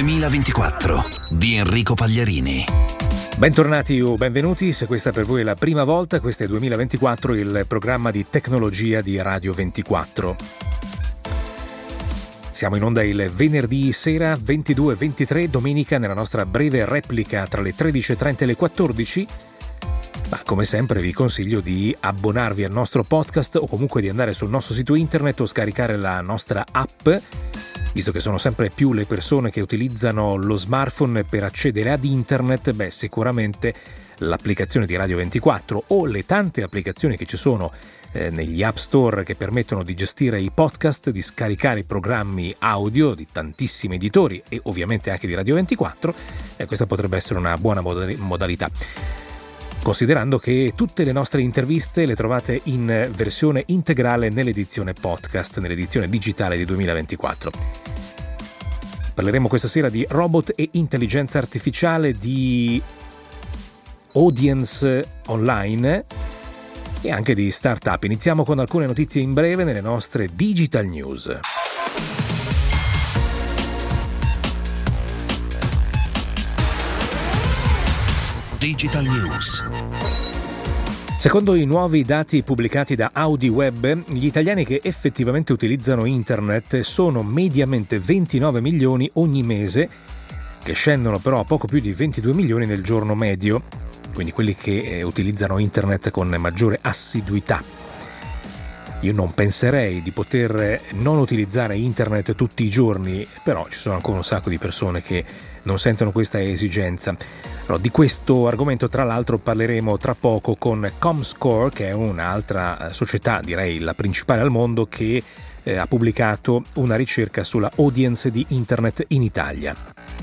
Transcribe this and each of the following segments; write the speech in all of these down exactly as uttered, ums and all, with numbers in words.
duemilaventiquattro di Enrico Pagliarini. Bentornati o benvenuti, se questa per voi è la prima volta, questo è duemilaventiquattro, il programma di tecnologia di Radio ventiquattro. Siamo in onda il venerdì sera ventidue ventitré, domenica nella nostra breve replica tra le tredici e trenta e le quattordici. Ma come sempre vi consiglio di abbonarvi al nostro podcast o comunque di andare sul nostro sito internet o scaricare la nostra app, visto che sono sempre più le persone che utilizzano lo smartphone per accedere ad internet. Beh, sicuramente l'applicazione di Radio ventiquattro o le tante applicazioni che ci sono eh, negli app store che permettono di gestire i podcast, di scaricare i programmi audio di tantissimi editori e ovviamente anche di Radio ventiquattro, e questa potrebbe essere una buona mod- modalità. Considerando che tutte le nostre interviste le trovate in versione integrale nell'edizione podcast, nell'edizione digitale di duemilaventiquattro. Parleremo questa sera di robot e intelligenza artificiale, di audience online e anche di startup. Iniziamo con alcune notizie in breve nelle nostre Digital News. Digital News. Secondo i nuovi dati pubblicati da AudiWeb, gli italiani che effettivamente utilizzano internet sono mediamente ventinove milioni ogni mese, che scendono però a poco più di ventidue milioni nel giorno medio, quindi quelli che eh, utilizzano internet con maggiore assiduità. Io non penserei di poter non utilizzare internet tutti i giorni, però ci sono ancora un sacco di persone che non sentono questa esigenza. Allora, di questo argomento tra l'altro parleremo tra poco con Comscore, che è un'altra società, direi la principale al mondo, che eh, ha pubblicato una ricerca sulla audience di internet in Italia.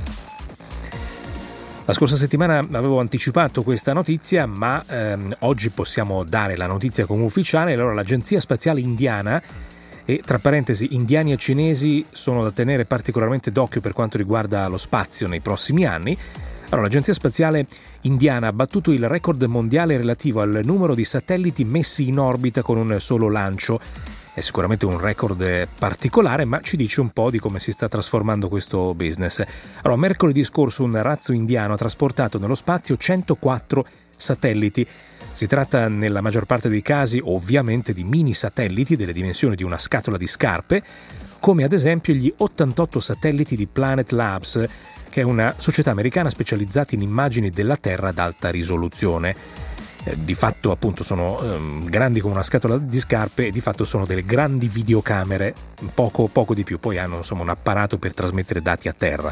La scorsa settimana avevo anticipato questa notizia, ma ehm, oggi possiamo dare la notizia come ufficiale. Allora, l'Agenzia Spaziale Indiana, e tra parentesi indiani e cinesi sono da tenere particolarmente d'occhio per quanto riguarda lo spazio nei prossimi anni. Allora, l'Agenzia Spaziale Indiana ha battuto il record mondiale relativo al numero di satelliti messi in orbita con un solo lancio. È sicuramente un record particolare, ma ci dice un po' di come si sta trasformando questo business. Allora, mercoledì scorso un razzo indiano ha trasportato nello spazio centoquattro satelliti. Si tratta nella maggior parte dei casi ovviamente di mini satelliti delle dimensioni di una scatola di scarpe, come ad esempio gli ottantotto satelliti di Planet Labs, che è una società americana specializzata in immagini della Terra ad alta risoluzione. Eh, di fatto appunto sono ehm, grandi come una scatola di scarpe e di fatto sono delle grandi videocamere, poco, poco di più, poi hanno insomma un apparato per trasmettere dati a terra.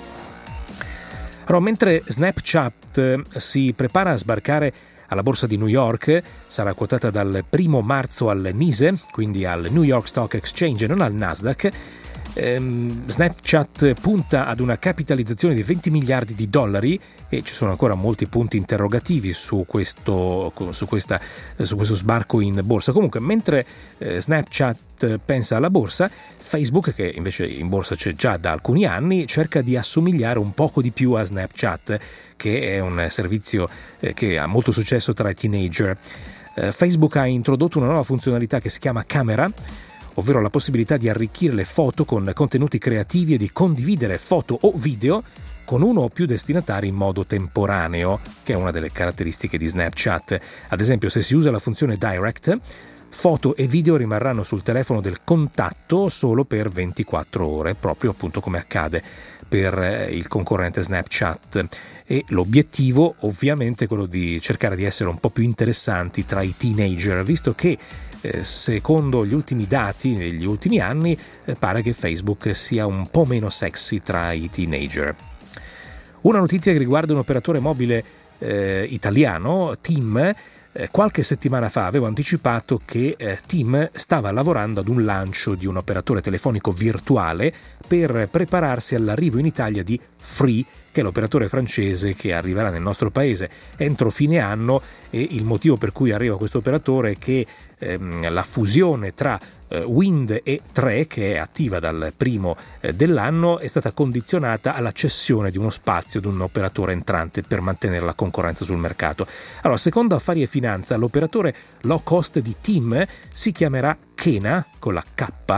Allora, mentre Snapchat eh, si prepara a sbarcare alla borsa di New York, sarà quotata dal primo marzo al NYSE, quindi al New York Stock Exchange e non al Nasdaq. ehm, Snapchat punta ad una capitalizzazione di venti miliardi di dollari e ci sono ancora molti punti interrogativi su questo, su questa, su questo sbarco in borsa. Comunque, mentre eh, Snapchat pensa alla borsa, Facebook, che invece in borsa c'è già da alcuni anni, cerca di assomigliare un poco di più a Snapchat, che è un servizio eh, che ha molto successo tra i teenager. Eh, Facebook ha introdotto una nuova funzionalità che si chiama Camera, ovvero la possibilità di arricchire le foto con contenuti creativi e di condividere foto o video con uno o più destinatari in modo temporaneo, che è una delle caratteristiche di Snapchat. Ad esempio, se si usa la funzione Direct, foto e video rimarranno sul telefono del contatto solo per ventiquattro ore, proprio appunto come accade per il concorrente Snapchat. E l'obiettivo ovviamente è quello di cercare di essere un po' più interessanti tra i teenager, visto che eh, secondo gli ultimi dati negli ultimi anni eh, pare che Facebook sia un po' meno sexy tra i teenager. Una notizia che riguarda un operatore mobile eh, italiano, TIM. Eh, qualche settimana fa avevo anticipato che eh, TIM stava lavorando ad un lancio di un operatore telefonico virtuale per prepararsi all'arrivo in Italia di Free, che è l'operatore francese che arriverà nel nostro paese entro fine anno, e il motivo per cui arriva questo operatore è che ehm, la fusione tra eh, Wind e tre, che è attiva dal primo eh, dell'anno, è stata condizionata alla cessione di uno spazio ad un operatore entrante per mantenere la concorrenza sul mercato. Allora, secondo Affari e Finanza, l'operatore low cost di TIM si chiamerà Kena con la K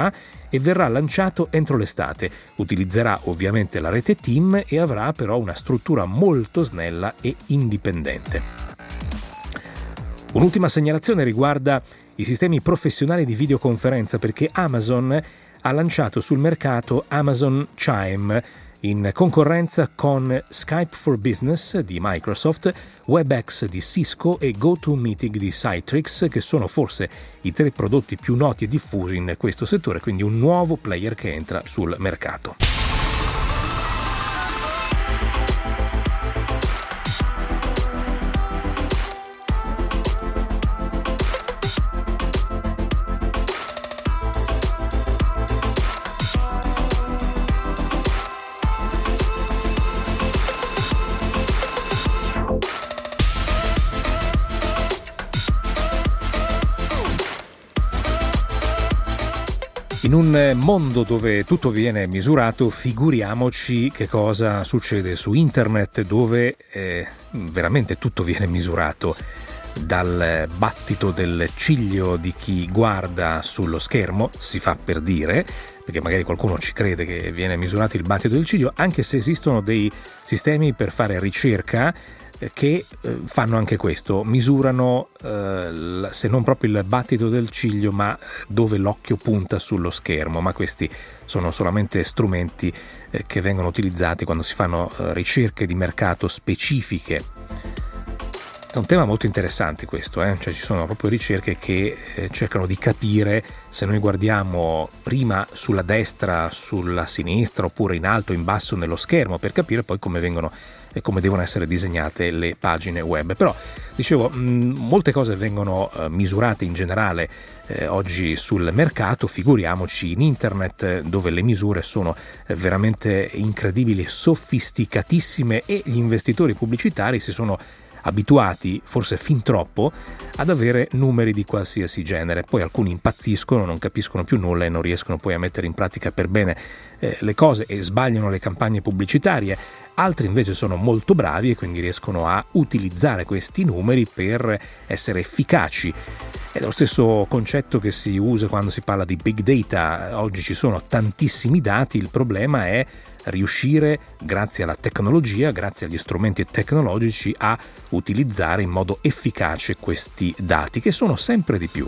e verrà lanciato entro l'estate. Utilizzerà ovviamente la rete Team e avrà però una struttura molto snella e indipendente. Un'ultima segnalazione riguarda i sistemi professionali di videoconferenza, perché Amazon ha lanciato sul mercato Amazon Chime in concorrenza con Skype for Business di Microsoft, WebEx di Cisco e GoToMeeting di Citrix, che sono forse i tre prodotti più noti e diffusi in questo settore, quindi un nuovo player che entra sul mercato. In un mondo dove tutto viene misurato, figuriamoci che cosa succede su internet, dove eh, veramente tutto viene misurato, dal battito del ciglio di chi guarda sullo schermo, si fa per dire, perché magari qualcuno ci crede che viene misurato il battito del ciglio, anche se esistono dei sistemi per fare ricerca che eh, fanno anche questo, misurano eh, se non proprio il battito del ciglio, ma dove l'occhio punta sullo schermo, ma questi sono solamente strumenti eh, che vengono utilizzati quando si fanno eh, ricerche di mercato specifiche. È un tema molto interessante questo, eh? Cioè ci sono proprio ricerche che eh, cercano di capire se noi guardiamo prima sulla destra, sulla sinistra, oppure in alto, in basso nello schermo, per capire poi come vengono e come devono essere disegnate le pagine web. Però dicevo, mh, molte cose vengono eh, misurate in generale eh, oggi sul mercato, figuriamoci in internet, dove le misure sono eh, veramente incredibili, sofisticatissime, e gli investitori pubblicitari si sono abituati, forse fin troppo, ad avere numeri di qualsiasi genere. Poi alcuni impazziscono, non capiscono più nulla e non riescono poi a mettere in pratica per bene eh, le cose e sbagliano le campagne pubblicitarie. Altri invece sono molto bravi e quindi riescono a utilizzare questi numeri per essere efficaci. È lo stesso concetto che si usa quando si parla di big data. Oggi ci sono tantissimi dati, il problema è riuscire, grazie alla tecnologia, grazie agli strumenti tecnologici, a utilizzare in modo efficace questi dati, che sono sempre di più.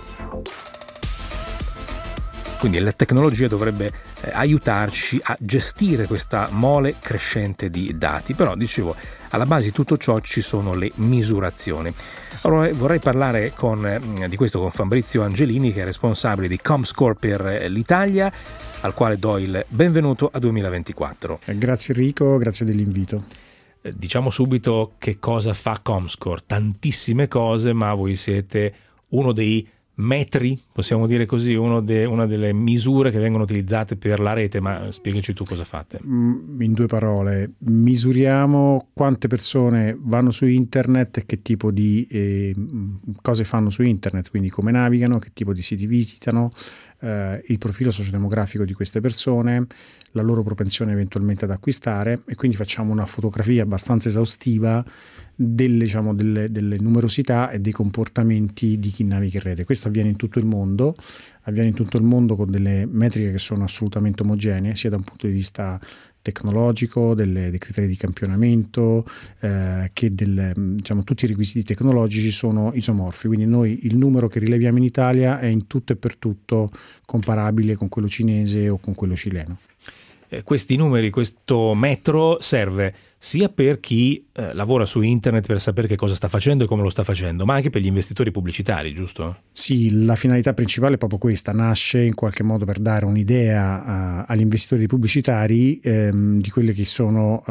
Quindi la tecnologia dovrebbe eh, aiutarci a gestire questa mole crescente di dati. Però, dicevo, alla base di tutto ciò ci sono le misurazioni. Allora, vorrei parlare con, di questo con Fabrizio Angelini, che è responsabile di Comscore per l'Italia, al quale do il benvenuto a duemilaventiquattro. Grazie Enrico, grazie dell'invito. Eh, diciamo subito che cosa fa Comscore. Tantissime cose, ma voi siete uno dei metri, possiamo dire così, uno de, una delle misure che vengono utilizzate per la rete, ma spiegaci tu cosa fate. In due parole, misuriamo quante persone vanno su internet e che tipo di eh, cose fanno su internet, quindi come navigano, che tipo di siti visitano, eh, il profilo sociodemografico di queste persone, la loro propensione eventualmente ad acquistare, e quindi facciamo una fotografia abbastanza esaustiva delle, diciamo, delle, delle numerosità e dei comportamenti di chi naviga in rete. Questo avviene in tutto il mondo, avviene in tutto il mondo con delle metriche che sono assolutamente omogenee, sia da un punto di vista tecnologico, delle, dei criteri di campionamento, eh, che del, diciamo, tutti i requisiti tecnologici sono isomorfi, quindi noi il numero che rileviamo in Italia è in tutto e per tutto comparabile con quello cinese o con quello cileno. Eh, questi numeri, questo metro serve sia per chi eh, lavora su internet per sapere che cosa sta facendo e come lo sta facendo, ma anche per gli investitori pubblicitari, giusto? Sì, la finalità principale è proprio questa, nasce in qualche modo per dare un'idea uh, agli investitori pubblicitari ehm, di quelli che sono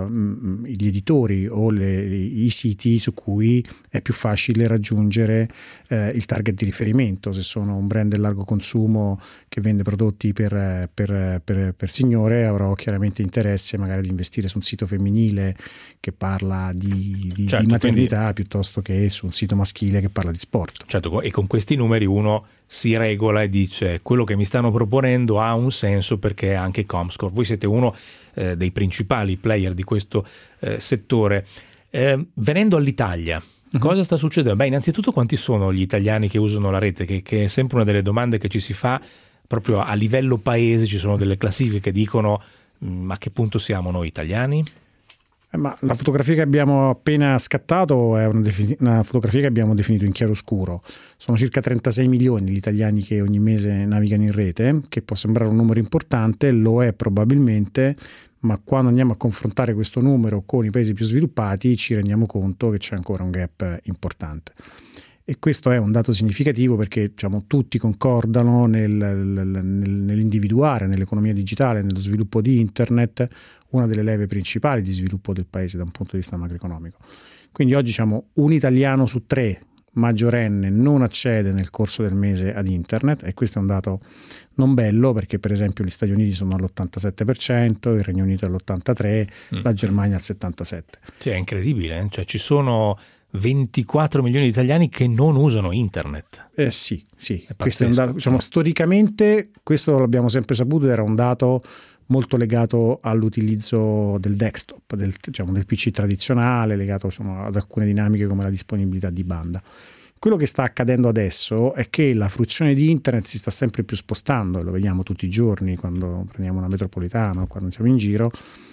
uh, gli editori o le, i siti su cui è più facile raggiungere eh, il target di riferimento. Se sono un brand del largo consumo che vende prodotti per, per, per, per signore, avrò chiaramente interesse magari di investire su un sito femminile che parla di, di, certo, di maternità, quindi, piuttosto che su un sito maschile che parla di sport. Certo, e con questi numeri uno si regola e dice quello che mi stanno proponendo ha un senso, perché anche Comscore. Voi siete uno eh, dei principali player di questo eh, settore. Eh, venendo all'Italia, uh-huh. cosa sta succedendo? Beh, innanzitutto quanti sono gli italiani che usano la rete, che, che è sempre una delle domande che ci si fa proprio a livello paese ci sono delle classifiche che dicono mh, a che punto siamo noi italiani? Eh, ma la fotografia che abbiamo appena scattato è una, defini- una fotografia che abbiamo definito in chiaroscuro. Sono circa trentasei milioni gli italiani che ogni mese navigano in rete, che può sembrare un numero importante, lo è probabilmente, ma quando andiamo a confrontare questo numero con i paesi più sviluppati ci rendiamo conto che c'è ancora un gap importante. E questo è un dato significativo perché diciamo, tutti concordano nel, nel, nell'individuare nell'economia digitale, nello sviluppo di internet, una delle leve principali di sviluppo del paese da un punto di vista macroeconomico. Quindi oggi diciamo, un italiano su tre maggiorenne non accede nel corso del mese ad internet, e questo è un dato non bello perché per esempio gli Stati Uniti sono all'ottantasette per cento, il Regno Unito all'ottantatré per cento, mm. la Germania al settantasette per cento. Cioè, è incredibile, eh? Cioè, ci sono ventiquattro milioni di italiani che non usano internet. Eh sì, sì. È questo è un dato, diciamo, storicamente questo l'abbiamo sempre saputo, era un dato molto legato all'utilizzo del desktop, del, diciamo, del P C tradizionale, legato insomma, ad alcune dinamiche come la disponibilità di banda. Quello che sta accadendo adesso è che la fruizione di internet si sta sempre più spostando, e lo vediamo tutti i giorni quando prendiamo una metropolitana o quando siamo in giro,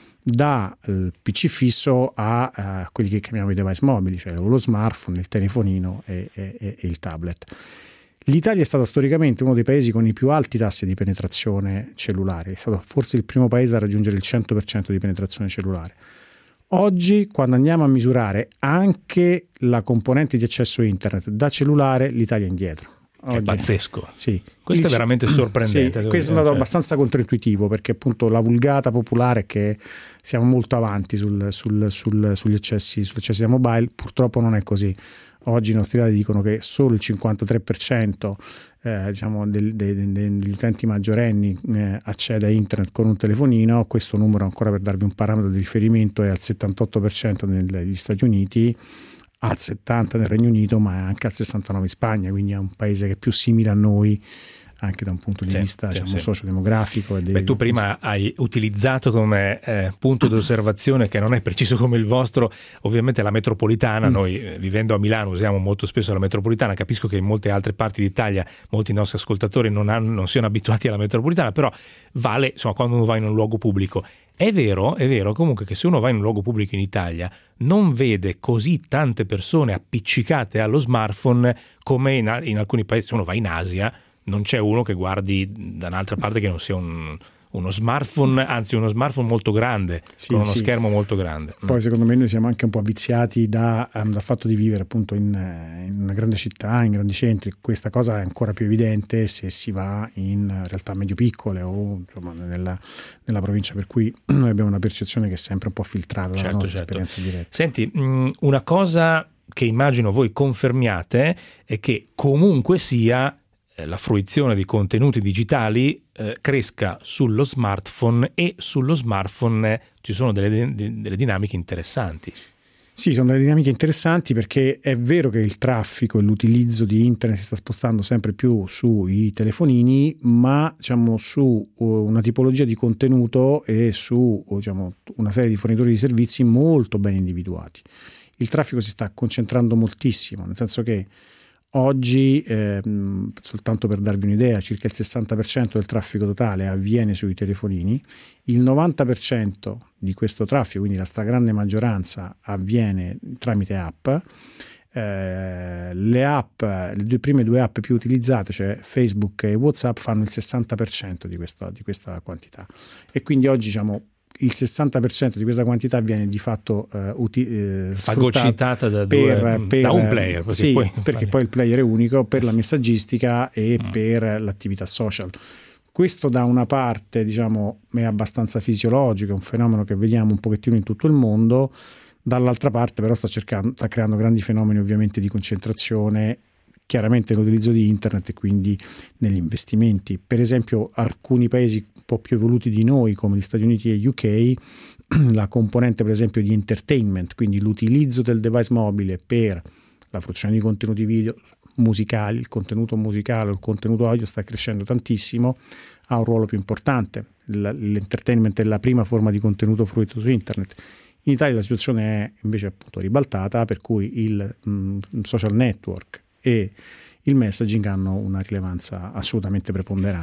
dal P C fisso a, a quelli che chiamiamo i device mobili, cioè lo smartphone, il telefonino e, e, e il tablet. L'Italia è stata storicamente uno dei paesi con i più alti tassi di penetrazione cellulare, è stato forse il primo paese a raggiungere il cento per cento di penetrazione cellulare. Oggi, quando andiamo a misurare anche la componente di accesso a internet da cellulare, l'Italia è indietro. Oggi, è pazzesco. Sì. Questo il, è veramente sorprendente. Sì, questo è un dato abbastanza controintuitivo perché appunto la vulgata popolare è che siamo molto avanti sul, sul, sul, sugli accessi, sugli accessi da mobile, purtroppo non è così. Oggi i nostri dati dicono che solo il cinquantatré per cento eh, diciamo, del, de, de, degli utenti maggiorenni eh, accede a internet con un telefonino. Questo numero, ancora per darvi un parametro di riferimento, è al settantotto per cento negli Stati Uniti, al settanta per cento nel Regno Unito, ma anche al sessantanove per cento in Spagna, quindi è un paese che è più simile a noi anche da un punto di sì, vista sì, diciamo, sì. sociodemografico. E Beh, tu prima hai utilizzato come eh, punto d'osservazione, che non è preciso come il vostro, ovviamente la metropolitana. Mm. Noi eh, vivendo a Milano usiamo molto spesso la metropolitana, capisco che in molte altre parti d'Italia molti nostri ascoltatori non, hanno, non siano abituati alla metropolitana, però vale insomma quando uno va in un luogo pubblico. È vero, è vero comunque che se uno va in un luogo pubblico in Italia non vede così tante persone appiccicate allo smartphone come in, in alcuni paesi. Se uno va in Asia non c'è uno che guardi da un'altra parte che non sia un, uno smartphone, anzi uno smartphone molto grande, sì, con uno sì. schermo molto grande. Poi secondo me noi siamo anche un po' viziati da, um, dal fatto di vivere appunto in, in una grande città, in grandi centri. Questa cosa è ancora più evidente se si va in realtà medio-piccole o insomma, nella, nella provincia, per cui noi abbiamo una percezione che è sempre un po' filtrata dalla certo, nostra certo. esperienza diretta. Senti, mh, una cosa che immagino voi confermiate è che comunque sia la fruizione di contenuti digitali eh, cresca sullo smartphone, e sullo smartphone ci sono delle, delle dinamiche interessanti. Sì, sono delle dinamiche interessanti perché è vero che il traffico e l'utilizzo di internet si sta spostando sempre più sui telefonini, ma diciamo su una tipologia di contenuto e su diciamo, una serie di fornitori di servizi molto ben individuati. Il traffico si sta concentrando moltissimo, nel senso che oggi, eh, soltanto per darvi un'idea, circa il sessanta per cento del traffico totale avviene sui telefonini, il novanta per cento di questo traffico, quindi la stragrande maggioranza, avviene tramite app. Eh, le app, le due prime due app più utilizzate, cioè Facebook e WhatsApp, fanno il sessanta per cento di questa, di questa quantità, e quindi oggi diciamo il sessanta per cento di questa quantità viene di fatto uh, uti- eh, fagocitata da, per, due, per, da un player, perché, sì, poi, perché poi il player è unico, per la messaggistica e mm. per l'attività social. Questo da una parte diciamo è abbastanza fisiologico, è un fenomeno che vediamo un pochettino in tutto il mondo, dall'altra parte però sta, cercando, sta creando grandi fenomeni ovviamente di concentrazione, chiaramente l'utilizzo di internet e quindi negli investimenti. Per esempio alcuni paesi un po' più evoluti di noi come gli Stati Uniti e U K, la componente per esempio di entertainment, quindi l'utilizzo del device mobile per la fruizione di contenuti video musicali, il contenuto musicale o il contenuto audio sta crescendo tantissimo, ha un ruolo più importante. L'entertainment è la prima forma di contenuto fruito su internet. In Italia la situazione è invece appunto ribaltata, per cui il mh, social network e il messaging hanno una rilevanza assolutamente preponderante.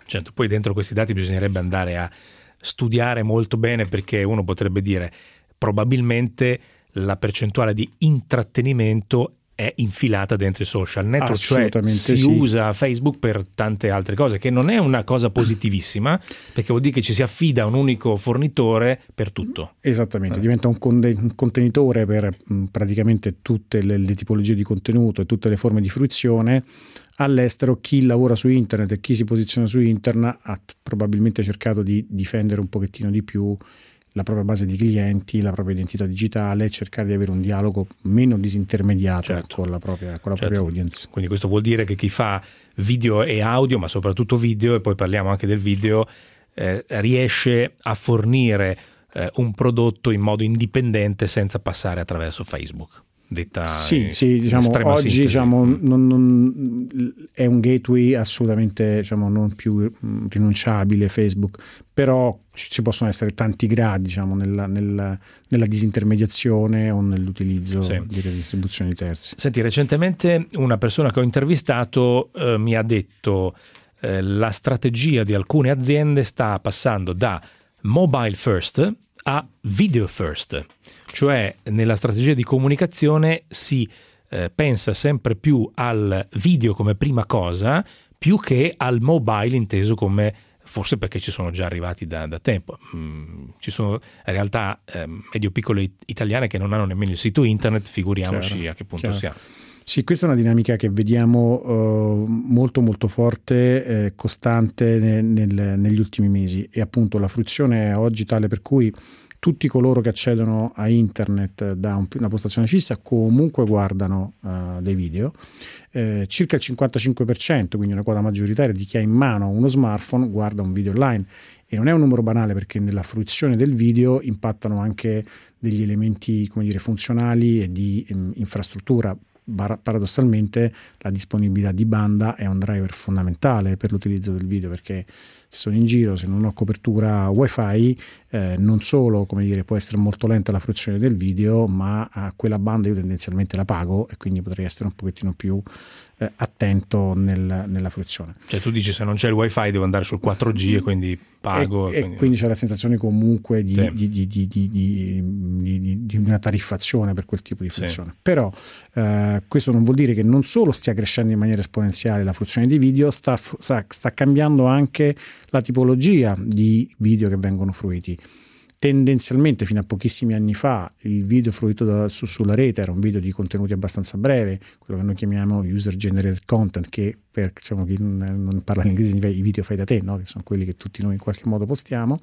Certo, poi dentro questi dati bisognerebbe andare a studiare molto bene, perché uno potrebbe dire probabilmente la percentuale di intrattenimento è infilata dentro i social network, cioè si sì. usa Facebook per tante altre cose, che non è una cosa positivissima, perché vuol dire che ci si affida a un unico fornitore per tutto. Esattamente, eh. diventa un, conde- un contenitore per mh, praticamente tutte le, le tipologie di contenuto e tutte le forme di fruizione. All'estero chi lavora su internet e chi si posiziona su internet ha t- probabilmente cercato di difendere un pochettino di più la propria base di clienti, la propria identità digitale, cercare di avere un dialogo meno disintermediato, certo, con la propria, con la certo. propria audience. Quindi questo vuol dire che chi fa video e audio, ma soprattutto video, e poi parliamo anche del video, eh, riesce a fornire eh, un prodotto in modo indipendente senza passare attraverso Facebook. Detta sì, in, sì, diciamo, oggi sintesi. diciamo, non, non, è un gateway assolutamente, diciamo, non più rinunciabile Facebook, però ci possono essere tanti gradi, diciamo, nella, nella, nella disintermediazione o nell'utilizzo, sì, di distribuzioni terze. Senti, recentemente una persona che ho intervistato eh, mi ha detto eh, la strategia di alcune aziende sta passando da mobile first a video first. Cioè nella strategia di comunicazione si eh, pensa sempre più al video come prima cosa, più che al mobile inteso come, forse perché ci sono già arrivati da, da tempo. Mm, ci sono realtà eh, medio-piccole italiane che non hanno nemmeno il sito internet, figuriamoci chiaro, a che punto chiaro. siamo. Sì, questa è una dinamica che vediamo uh, molto molto forte, eh, costante nel, nel, negli ultimi mesi, e appunto la fruizione è oggi tale per cui tutti coloro che accedono a internet da un, una postazione fissa comunque guardano uh, dei video. Eh, circa il cinquantacinque per cento, quindi una quota maggioritaria di chi ha in mano uno smartphone, guarda un video online. E non è un numero banale, perché nella fruizione del video impattano anche degli elementi, come dire, funzionali e di um, infrastruttura. Paradossalmente la disponibilità di banda è un driver fondamentale per l'utilizzo del video, perché se sono in giro, se non ho copertura wifi, eh, non solo, come dire, può essere molto lenta la fruizione del video, ma a quella banda io tendenzialmente la pago e quindi potrei essere un pochettino più eh, attento nel, nella fruizione. Cioè tu dici, se non c'è il wifi devo andare sul quattro G e quindi pago. E, e quindi... quindi c'è la sensazione comunque di, sì. di, di, di, di, di, di, di una tariffazione per quel tipo di funzione. Sì. Però eh, questo non vuol dire che non solo stia crescendo in maniera esponenziale la fruizione di video, sta, sta, sta cambiando anche la tipologia di video che vengono fruiti. Tendenzialmente fino a pochissimi anni fa il video fruito da, su, sulla rete era un video di contenuti abbastanza breve, quello che noi chiamiamo user generated content, che per, diciamo, chi non, non parla in inglese significa i video fai da te, no? Che sono quelli che tutti noi in qualche modo postiamo.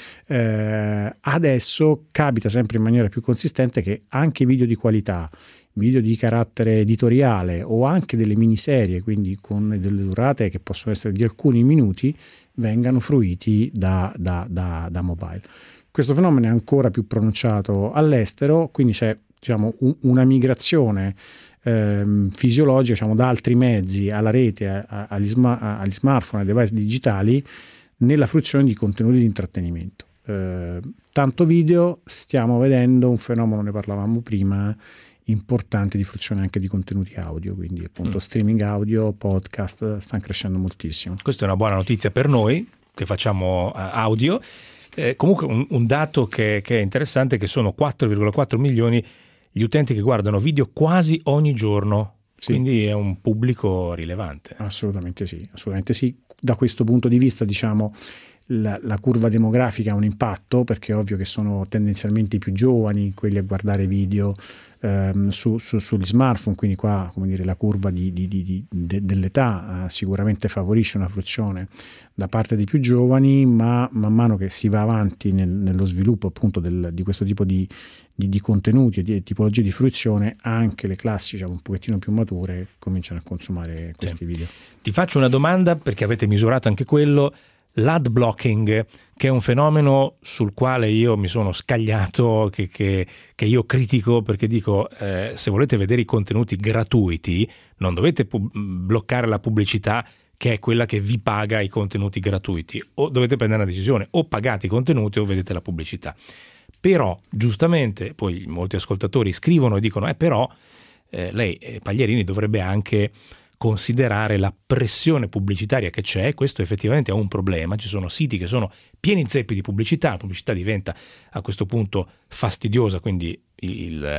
Eh, adesso capita sempre in maniera più consistente che anche video di qualità, video di carattere editoriale o anche delle miniserie, quindi con delle durate che possono essere di alcuni minuti, vengano fruiti da, da, da, da mobile. Questo fenomeno è ancora più pronunciato all'estero, quindi c'è, diciamo, un, una migrazione ehm, fisiologica, diciamo, da altri mezzi alla rete, a, a, agli, sma- agli smartphone, ai device digitali, nella fruizione di contenuti di intrattenimento. Eh, tanto video, stiamo vedendo un fenomeno, ne parlavamo prima, importante di fruizione anche di contenuti audio, quindi appunto mm. streaming audio, podcast, stanno crescendo moltissimo. Questa è una buona notizia per noi che facciamo uh, audio. Eh, comunque un, un dato che, che è interessante è che sono quattro virgola quattro milioni gli utenti che guardano video quasi ogni giorno, sì. Quindi è un pubblico rilevante. Assolutamente sì, assolutamente sì. Da questo punto di vista, diciamo, la, la curva demografica ha un impatto, perché è ovvio che sono tendenzialmente i più giovani quelli a guardare video ehm, su, su, sugli smartphone, quindi qua, come dire, la curva di, di, di, di, de, dell'età eh, sicuramente favorisce una fruizione da parte dei più giovani, ma man mano che si va avanti nel, nello sviluppo appunto del, di questo tipo di, di, di contenuti e di tipologie di fruizione, anche le classi, diciamo, un pochettino più mature cominciano a consumare questi sì. video. Ti faccio una domanda, perché avete misurato anche quello, l'ad blocking, che è un fenomeno sul quale io mi sono scagliato, che, che, che io critico, perché dico eh, se volete vedere i contenuti gratuiti non dovete pub- bloccare la pubblicità, che è quella che vi paga i contenuti gratuiti, o dovete prendere una decisione, o pagate i contenuti o vedete la pubblicità. Però giustamente poi molti ascoltatori scrivono e dicono eh però eh, lei eh, Pagliarini dovrebbe anche considerare la pressione pubblicitaria che c'è. Questo effettivamente è un problema, ci sono siti che sono pieni zeppi di pubblicità, la pubblicità diventa a questo punto fastidiosa, quindi il,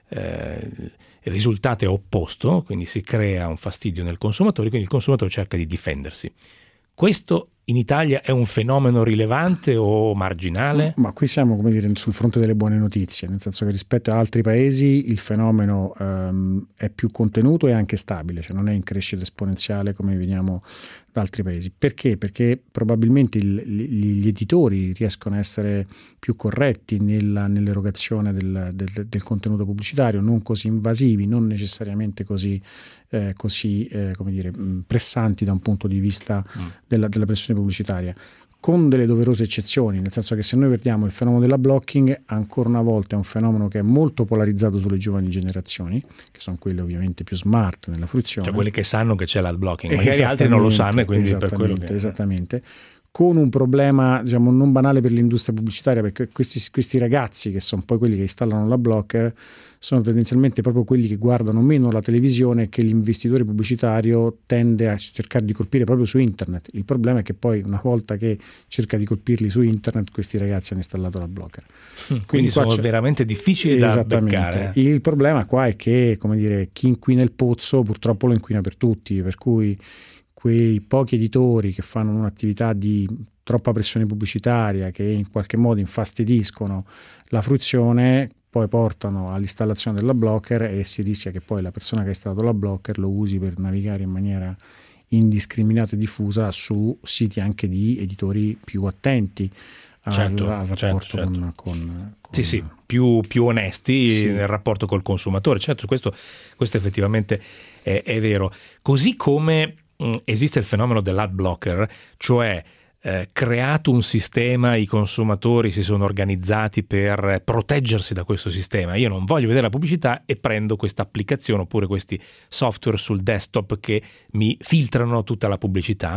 eh, il risultato è opposto, quindi si crea un fastidio nel consumatore, quindi il consumatore cerca di difendersi. Questo in Italia è un fenomeno rilevante o marginale? Ma qui siamo, come dire, sul fronte delle buone notizie, nel senso che rispetto ad altri paesi il fenomeno ehm, è più contenuto e anche stabile, cioè non è in crescita esponenziale come vediamo da altri paesi. Perché? Perché probabilmente il, gli, gli editori riescono a essere più corretti nella, nell'erogazione del, del, del contenuto pubblicitario, non così invasivi, non necessariamente così, eh, così eh, come dire, pressanti da un punto di vista mm. della, della pressione pubblicitaria, con delle doverose eccezioni, nel senso che se noi vediamo il fenomeno della blocking, ancora una volta è un fenomeno che è molto polarizzato sulle giovani generazioni, che sono quelle ovviamente più smart nella fruizione, cioè quelli che sanno che c'è l'ad blocking, magari altri non lo sanno e quindi per quello che... esattamente, con un problema, diciamo, non banale per l'industria pubblicitaria, perché questi, questi ragazzi che sono poi quelli che installano la blocker sono tendenzialmente proprio quelli che guardano meno la televisione, che l'investitore pubblicitario tende a cercare di colpire proprio su internet. Il problema è che poi una volta che cerca di colpirli su internet, questi ragazzi hanno installato la blocker. Quindi, Quindi sono c'è... veramente difficili da beccare. Il problema qua è che, come dire, chi inquina il pozzo purtroppo lo inquina per tutti, per cui quei pochi editori che fanno un'attività di troppa pressione pubblicitaria, che in qualche modo infastidiscono la fruizione, poi portano all'installazione della blocker e si rischia che poi la persona che ha installato la blocker lo usi per navigare in maniera indiscriminata e diffusa su siti anche di editori più attenti certo, al, al rapporto certo, certo. Con, con, con sì, sì, più, più onesti sì. nel rapporto col consumatore. Certo, questo, questo effettivamente è, è vero. Così come mh, esiste il fenomeno dell'ad blocker, cioè Eh, creato un sistema, i consumatori si sono organizzati per proteggersi da questo sistema. Io non voglio vedere la pubblicità e prendo questa applicazione oppure questi software sul desktop che mi filtrano tutta la pubblicità.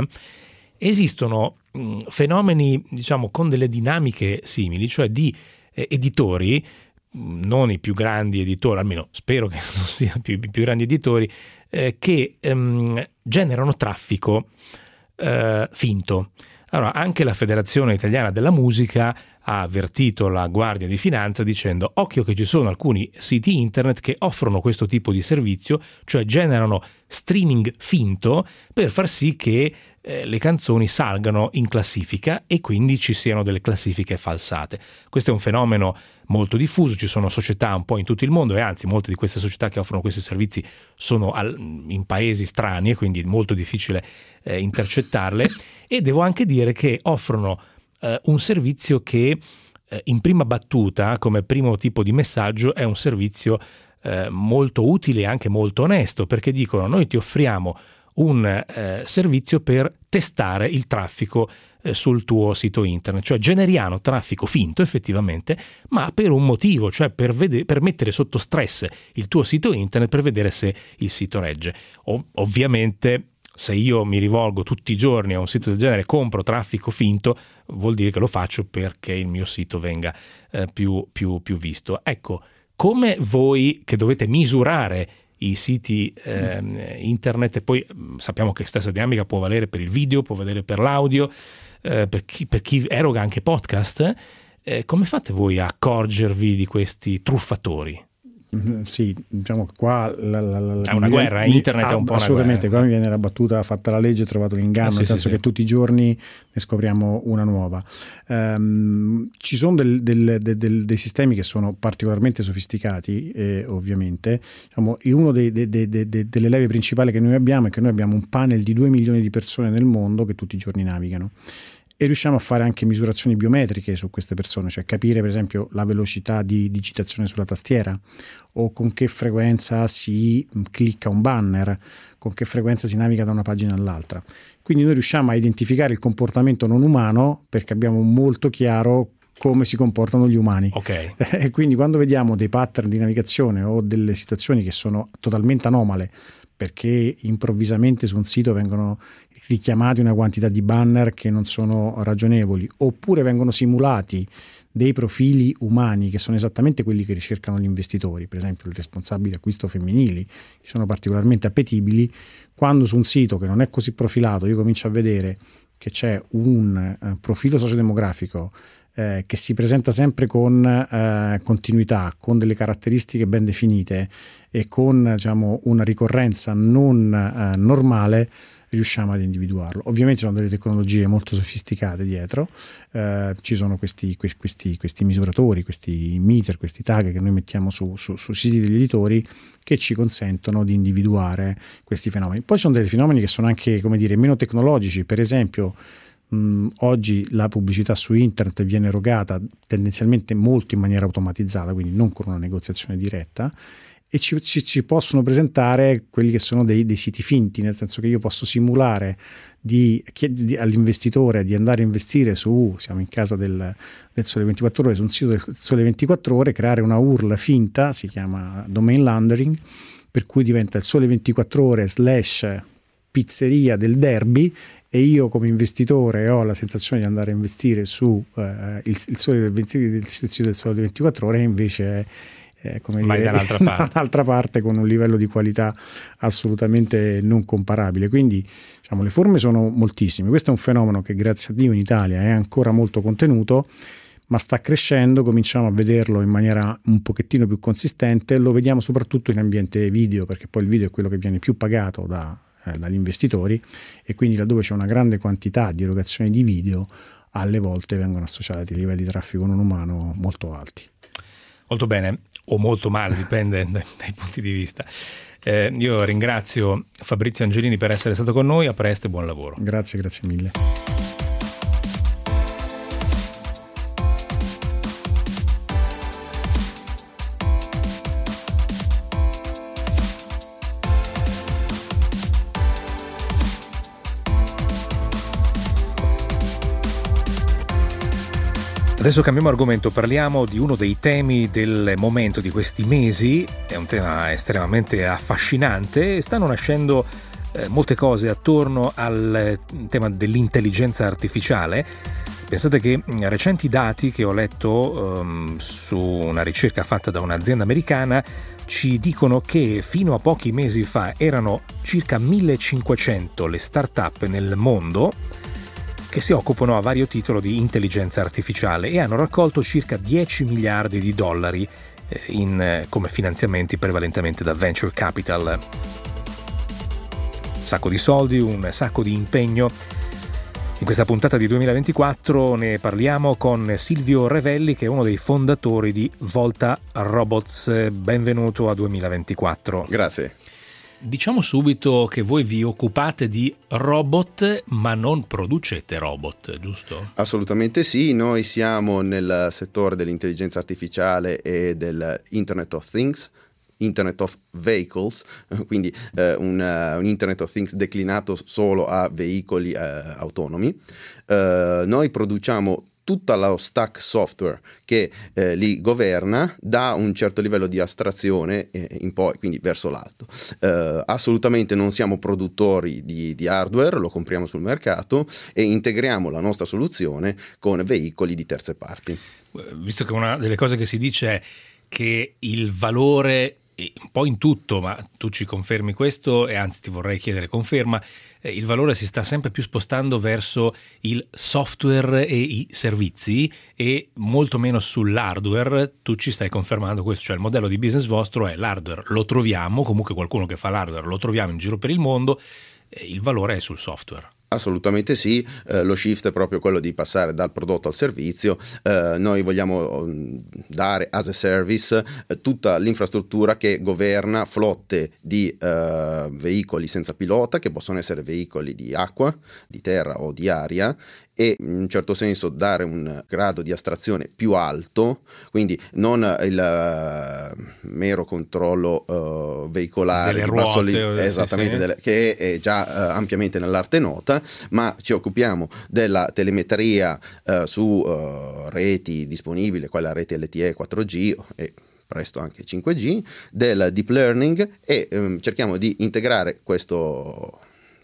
Esistono mh, fenomeni, diciamo, con delle dinamiche simili, cioè di eh, editori, mh, non i più grandi editori, almeno spero che non siano più, i più grandi editori, eh, che ehm, generano traffico eh, finto. Allora, anche la Federazione Italiana della Musica ha avvertito la Guardia di Finanza dicendo: occhio che ci sono alcuni siti internet che offrono questo tipo di servizio, cioè generano streaming finto per far sì che eh, le canzoni salgano in classifica e quindi ci siano delle classifiche falsate. Questo è un fenomeno molto diffuso, ci sono società un po' in tutto il mondo e anzi molte di queste società che offrono questi servizi sono al, in paesi strani e quindi è molto difficile eh, intercettarle. E devo anche dire che offrono eh, un servizio che eh, in prima battuta, come primo tipo di messaggio, è un servizio eh, molto utile e anche molto onesto, perché dicono: noi ti offriamo un eh, servizio per testare il traffico eh, sul tuo sito internet, cioè generiamo traffico finto effettivamente, ma per un motivo, cioè per, vede- per mettere sotto stress il tuo sito internet per vedere se il sito regge. O- ovviamente se io mi rivolgo tutti i giorni a un sito del genere, compro traffico finto, vuol dire che lo faccio perché il mio sito venga eh, più, più, più visto. Ecco, come voi che dovete misurare i siti eh, internet, e poi sappiamo che stessa dinamica può valere per il video, può valere per l'audio, eh, per, chi, per chi eroga anche podcast, eh, come fate voi a accorgervi di questi truffatori? Sì, diciamo qua la, la, la, è una guerra, mi, internet ah, è un po' assolutamente, una guerra. Qua mi viene la battuta: fatta la legge, trovato l'inganno, eh, sì, nel senso sì, che sì. tutti i giorni ne scopriamo una nuova. Um, ci sono del, del, del, del, dei sistemi che sono particolarmente sofisticati, eh, ovviamente. Diciamo, uno dei, dei, dei, dei, delle leve principali che noi abbiamo è che noi abbiamo un panel di due milioni di persone nel mondo che tutti i giorni navigano. E riusciamo a fare anche misurazioni biometriche su queste persone, cioè capire per esempio la velocità di digitazione sulla tastiera, o con che frequenza si clicca un banner, con che frequenza si naviga da una pagina all'altra. Quindi noi riusciamo a identificare il comportamento non umano perché abbiamo molto chiaro come si comportano gli umani. Okay. E quindi quando vediamo dei pattern di navigazione o delle situazioni che sono totalmente anomale, perché improvvisamente su un sito vengono richiamati una quantità di banner che non sono ragionevoli, oppure vengono simulati dei profili umani che sono esattamente quelli che ricercano gli investitori, per esempio il responsabile acquisto femminili, che sono particolarmente appetibili. Quando su un sito che non è così profilato io comincio a vedere che c'è un uh, profilo sociodemografico eh, che si presenta sempre con eh, continuità, con delle caratteristiche ben definite e con, diciamo, una ricorrenza non eh, normale, riusciamo ad individuarlo. Ovviamente ci sono delle tecnologie molto sofisticate dietro, eh, ci sono questi, questi, questi misuratori, questi meter, questi tag che noi mettiamo su, su, sui siti degli editori che ci consentono di individuare questi fenomeni. Poi ci sono dei fenomeni che sono anche, come dire, meno tecnologici. Per esempio mh, oggi la pubblicità su internet viene erogata tendenzialmente molto in maniera automatizzata, quindi non con una negoziazione diretta, e ci, ci, ci possono presentare quelli che sono dei, dei siti finti, nel senso che io posso simulare di, di, all'investitore di andare a investire su, siamo in casa del, del Sole ventiquattro Ore, su un sito del Sole ventiquattro Ore, creare una U R L finta, si chiama domain laundering, per cui diventa il Sole ventiquattro Ore slash pizzeria del Derby, e io come investitore ho la sensazione di andare a investire su eh, il, il Sole del, venti, del sito del Sole ventiquattro Ore, e invece è Eh, come dire, dall'altra parte. dall'altra parte, con un livello di qualità assolutamente non comparabile. Quindi, diciamo, le forme sono moltissime. Questo è un fenomeno che, grazie a Dio, in Italia è ancora molto contenuto, ma sta crescendo. Cominciamo a vederlo in maniera un pochettino più consistente. Lo vediamo soprattutto in ambiente video, perché poi il video è quello che viene più pagato da, eh, dagli investitori, e quindi laddove c'è una grande quantità di erogazione di video, alle volte vengono associati livelli di traffico non umano molto alti. Molto bene, o molto male, dipende dai, dai punti di vista. Eh, io ringrazio Fabrizio Angelini per essere stato con noi, a presto e buon lavoro. Grazie, grazie mille. Adesso cambiamo argomento, parliamo di uno dei temi del momento di questi mesi. È un tema estremamente affascinante, stanno nascendo eh, molte cose attorno al tema dell'intelligenza artificiale. Pensate che recenti dati che ho letto um, su una ricerca fatta da un'azienda americana ci dicono che fino a pochi mesi fa erano circa millecinquecento le start-up nel mondo che si occupano a vario titolo di intelligenza artificiale e hanno raccolto circa dieci miliardi di dollari in, come finanziamenti prevalentemente da venture capital. Un sacco di soldi, un sacco di impegno. In questa puntata di duemilaventiquattro ne parliamo con Silvio Revelli, che è uno dei fondatori di Volta Robots. Benvenuto a duemilaventiquattro. Grazie. Diciamo subito che voi vi occupate di robot, ma non producete robot, giusto? Assolutamente sì, noi siamo nel settore dell'intelligenza artificiale e del Internet of Things, Internet of Vehicles, quindi eh, un, uh, un Internet of Things declinato solo a veicoli eh, autonomi. Uh, noi produciamo tutto lo stack software che eh, li governa da un certo livello di astrazione eh, in poi, quindi verso l'alto. Eh, assolutamente non siamo produttori di, di hardware, lo compriamo sul mercato e integriamo la nostra soluzione con veicoli di terze parti. Visto che una delle cose che si dice è che il valore, un po' in tutto, ma tu ci confermi questo, e anzi ti vorrei chiedere conferma, eh, il valore si sta sempre più spostando verso il software e i servizi e molto meno sull'hardware. Tu ci stai confermando questo, cioè il modello di business vostro è l'hardware, lo troviamo, comunque qualcuno che fa l'hardware lo troviamo in giro per il mondo, eh, il valore è sul software. Assolutamente sì, eh, lo shift è proprio quello di passare dal prodotto al servizio. Eh, noi vogliamo um, dare as a service eh, tutta l'infrastruttura che governa flotte di eh, veicoli senza pilota, che possono essere veicoli di acqua, di terra o di aria, e in un certo senso dare un grado di astrazione più alto, quindi non il uh, mero controllo uh, veicolare delle di basso ruote, li- esattamente sì, sì. Delle, che è già uh, ampiamente nell'arte nota, ma ci occupiamo della telemetria uh, su uh, reti disponibili, quella rete L T E quattro G e presto anche cinque G, del deep learning, e um, cerchiamo di integrare questo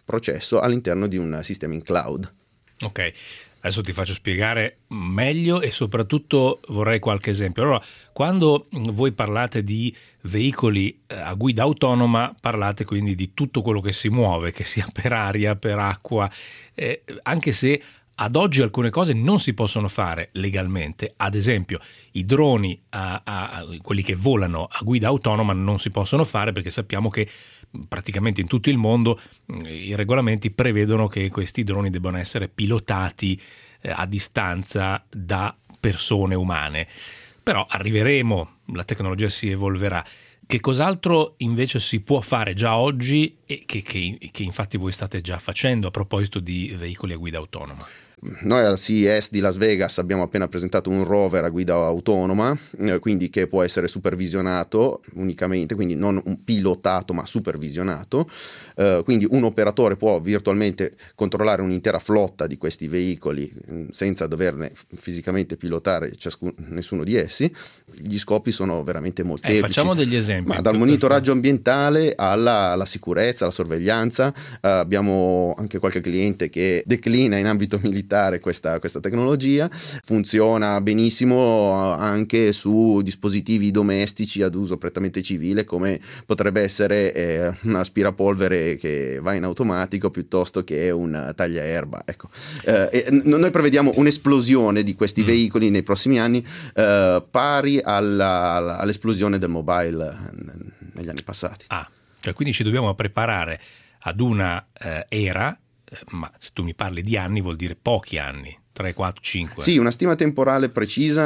processo all'interno di un sistema in cloud. Ok, adesso ti faccio spiegare meglio e soprattutto vorrei qualche esempio. Allora, quando voi parlate di veicoli a guida autonoma, parlate quindi di tutto quello che si muove, che sia per aria, per acqua, eh, anche se ad oggi alcune cose non si possono fare legalmente. Ad esempio, i droni, a, a, quelli che volano a guida autonoma, non si possono fare perché sappiamo che praticamente in tutto il mondo i regolamenti prevedono che questi droni debbano essere pilotati eh, a distanza da persone umane. Però arriveremo, la tecnologia si evolverà. Che cos'altro invece si può fare già oggi e che, che, che infatti voi state già facendo a proposito di veicoli a guida autonoma? Noi al C E S di Las Vegas abbiamo appena presentato un rover a guida autonoma, eh, quindi che può essere supervisionato unicamente, quindi non un pilotato ma supervisionato, eh, quindi un operatore può virtualmente controllare un'intera flotta di questi veicoli mh, senza doverne fisicamente pilotare ciascuno, nessuno di essi. Gli scopi sono veramente molteplici. Eh, facciamo degli esempi. Ma dal monitoraggio ambientale alla, alla sicurezza, alla sorveglianza, eh, abbiamo anche qualche cliente che declina in ambito militare Questa, questa tecnologia. Funziona benissimo anche su dispositivi domestici ad uso prettamente civile, come potrebbe essere eh, un aspirapolvere che va in automatico piuttosto che un tagliaerba. Ecco. Eh, e noi prevediamo un'esplosione di questi mm. veicoli nei prossimi anni eh, pari alla, all'esplosione del mobile negli anni passati. Ah, cioè quindi ci dobbiamo preparare ad una eh, era, ma se tu mi parli di anni vuol dire pochi anni, tre, quattro, cinque. Sì, una stima temporale precisa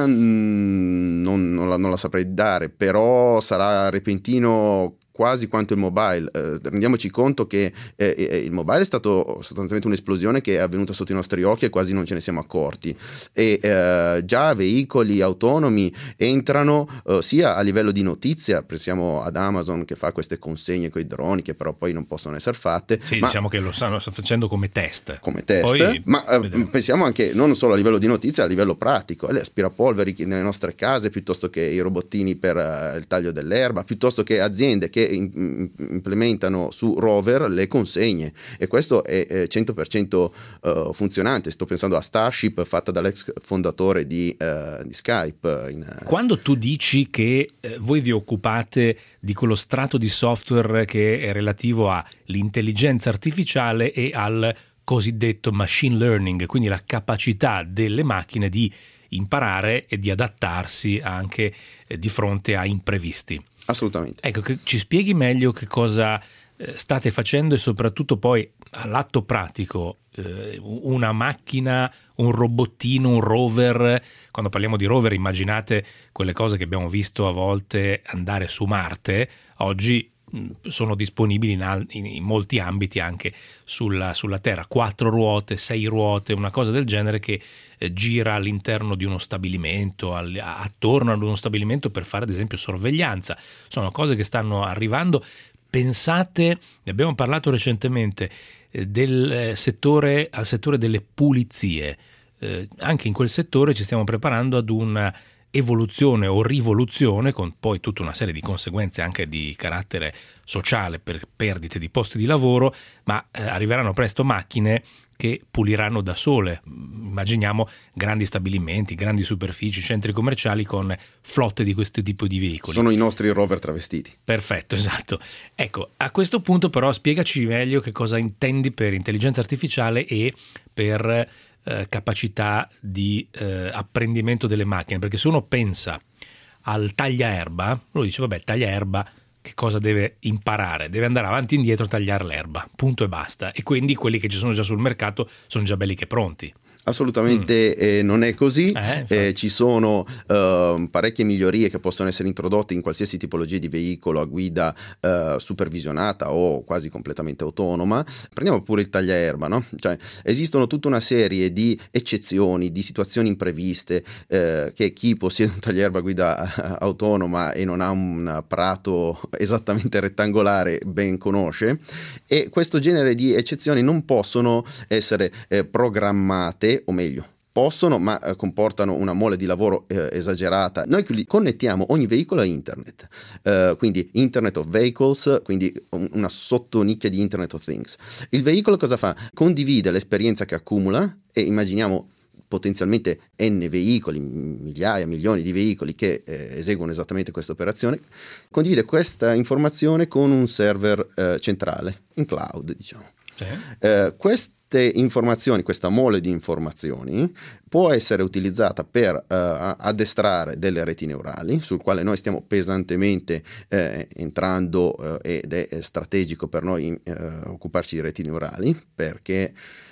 mh, non, non, la, non la saprei dare, però sarà repentino quasi quanto il mobile. Eh, rendiamoci conto che eh, eh, il mobile è stato sostanzialmente un'esplosione che è avvenuta sotto i nostri occhi e quasi non ce ne siamo accorti, e eh, già veicoli autonomi entrano eh, sia a livello di notizia, pensiamo ad Amazon che fa queste consegne con i droni che però poi non possono essere fatte. Sì, ma, diciamo che lo stanno facendo come test. Come test, poi, ma eh, pensiamo anche non solo a livello di notizia, a livello pratico, le aspirapolveri nelle nostre case, piuttosto che i robottini per uh, il taglio dell'erba, piuttosto che aziende che implementano su rover le consegne, e questo è cento per cento uh, funzionante. Sto pensando a Starship, fatta dall'ex fondatore di, uh, di Skype. In, uh... Quando tu dici che eh, voi vi occupate di quello strato di software che è relativo all'intelligenza artificiale e al cosiddetto machine learning, quindi la capacità delle macchine di imparare e di adattarsi anche eh, di fronte a imprevisti. Assolutamente. Ecco, che ci spieghi meglio che cosa eh, state facendo e soprattutto poi all'atto pratico, eh, una macchina, un robottino, un rover. Quando parliamo di rover immaginate quelle cose che abbiamo visto a volte andare su Marte. Oggi mh, sono disponibili in, al- in, in molti ambiti anche sulla, sulla Terra, quattro ruote, sei ruote, una cosa del genere che eh, gira all'interno di uno stabilimento, al, attorno ad uno stabilimento per fare ad esempio sorveglianza. Sono cose che stanno arrivando. Pensate, ne abbiamo parlato recentemente, eh, del eh, settore, al settore delle pulizie. Eh, anche in quel settore ci stiamo preparando ad una evoluzione o rivoluzione, con poi tutta una serie di conseguenze anche di carattere sociale per perdite di posti di lavoro, ma eh, arriveranno presto macchine che puliranno da sole. Immaginiamo grandi stabilimenti, grandi superfici, centri commerciali con flotte di questo tipo di veicoli. Sono i nostri rover travestiti. Perfetto, esatto. Ecco, a questo punto però spiegaci meglio che cosa intendi per intelligenza artificiale e per eh, capacità di eh, apprendimento delle macchine, perché se uno pensa al tagliaerba, uno dice vabbè, il tagliaerba che cosa deve imparare? Deve andare avanti e indietro a tagliare l'erba, punto e basta. E quindi quelli che ci sono già sul mercato sono già belli che pronti. Assolutamente mm. eh, non è così, eh, eh, ci sono eh, parecchie migliorie che possono essere introdotte in qualsiasi tipologia di veicolo a guida eh, supervisionata o quasi completamente autonoma. Prendiamo pure il tagliaerba, no? Cioè, esistono tutta una serie di eccezioni, di situazioni impreviste eh, che chi possiede un tagliaerba a guida autonoma e non ha un prato esattamente rettangolare ben conosce, e questo genere di eccezioni non possono essere eh, programmate, o meglio, possono, ma eh, comportano una mole di lavoro eh, esagerata. Noi connettiamo ogni veicolo a internet, eh, quindi Internet of Vehicles, quindi una sottonicchia di Internet of Things. Il veicolo cosa fa? Condivide l'esperienza che accumula, e immaginiamo potenzialmente n veicoli, migliaia, milioni di veicoli che eh, eseguono esattamente questa operazione, condivide questa informazione con un server eh, centrale, in cloud, diciamo. Sì. Eh, queste informazioni, questa mole di informazioni può essere utilizzata per eh, addestrare delle reti neurali, sul quale noi stiamo pesantemente eh, entrando eh, ed è strategico per noi eh, occuparci di reti neurali, perché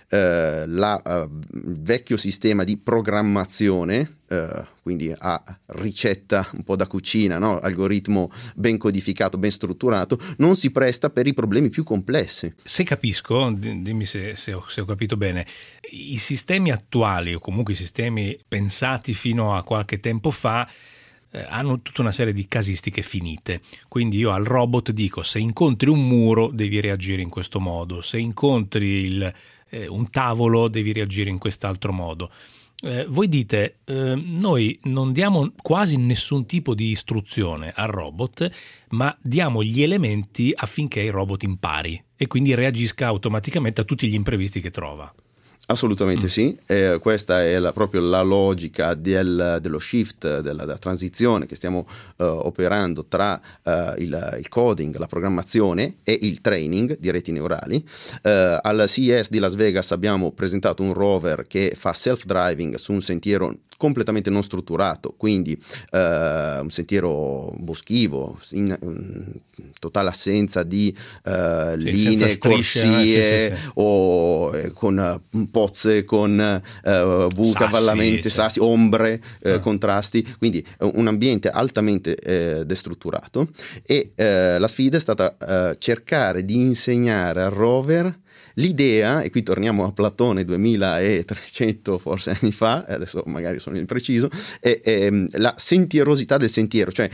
Uh, la, uh, il vecchio sistema di programmazione, uh, quindi a ricetta un po' da cucina, no? Algoritmo ben codificato, ben strutturato, non si presta per i problemi più complessi. Se capisco, dimmi se, se, ho, se ho capito bene, i sistemi attuali, o comunque i sistemi pensati fino a qualche tempo fa, eh, hanno tutta una serie di casistiche finite. Quindi io al robot dico: se incontri un muro devi reagire in questo modo, se incontri il un tavolo devi reagire in quest'altro modo. Eh, voi dite eh, noi non diamo quasi nessun tipo di istruzione al robot, ma diamo gli elementi affinché il robot impari e quindi reagisca automaticamente a tutti gli imprevisti che trova. Assolutamente mm. sì, eh, questa è la, proprio la logica del, dello shift, della, della transizione che stiamo uh, operando tra uh, il, il coding, la programmazione e il training di reti neurali. Uh, al C E S di Las Vegas abbiamo presentato un rover che fa self-driving su un sentiero completamente non strutturato, quindi uh, un sentiero boschivo, in, in totale assenza di uh, sì, linee, corsie, sì, sì, sì. o eh, con uh, pozze, con uh, buche, avvallamenti, sassi, ombre, uh, ah. contrasti, quindi uh, un ambiente altamente uh, destrutturato, e uh, la sfida è stata uh, cercare di insegnare al rover l'idea, e qui torniamo a Platone duemilatrecento forse anni fa, adesso magari sono impreciso, è, è la sentierosità del sentiero, cioè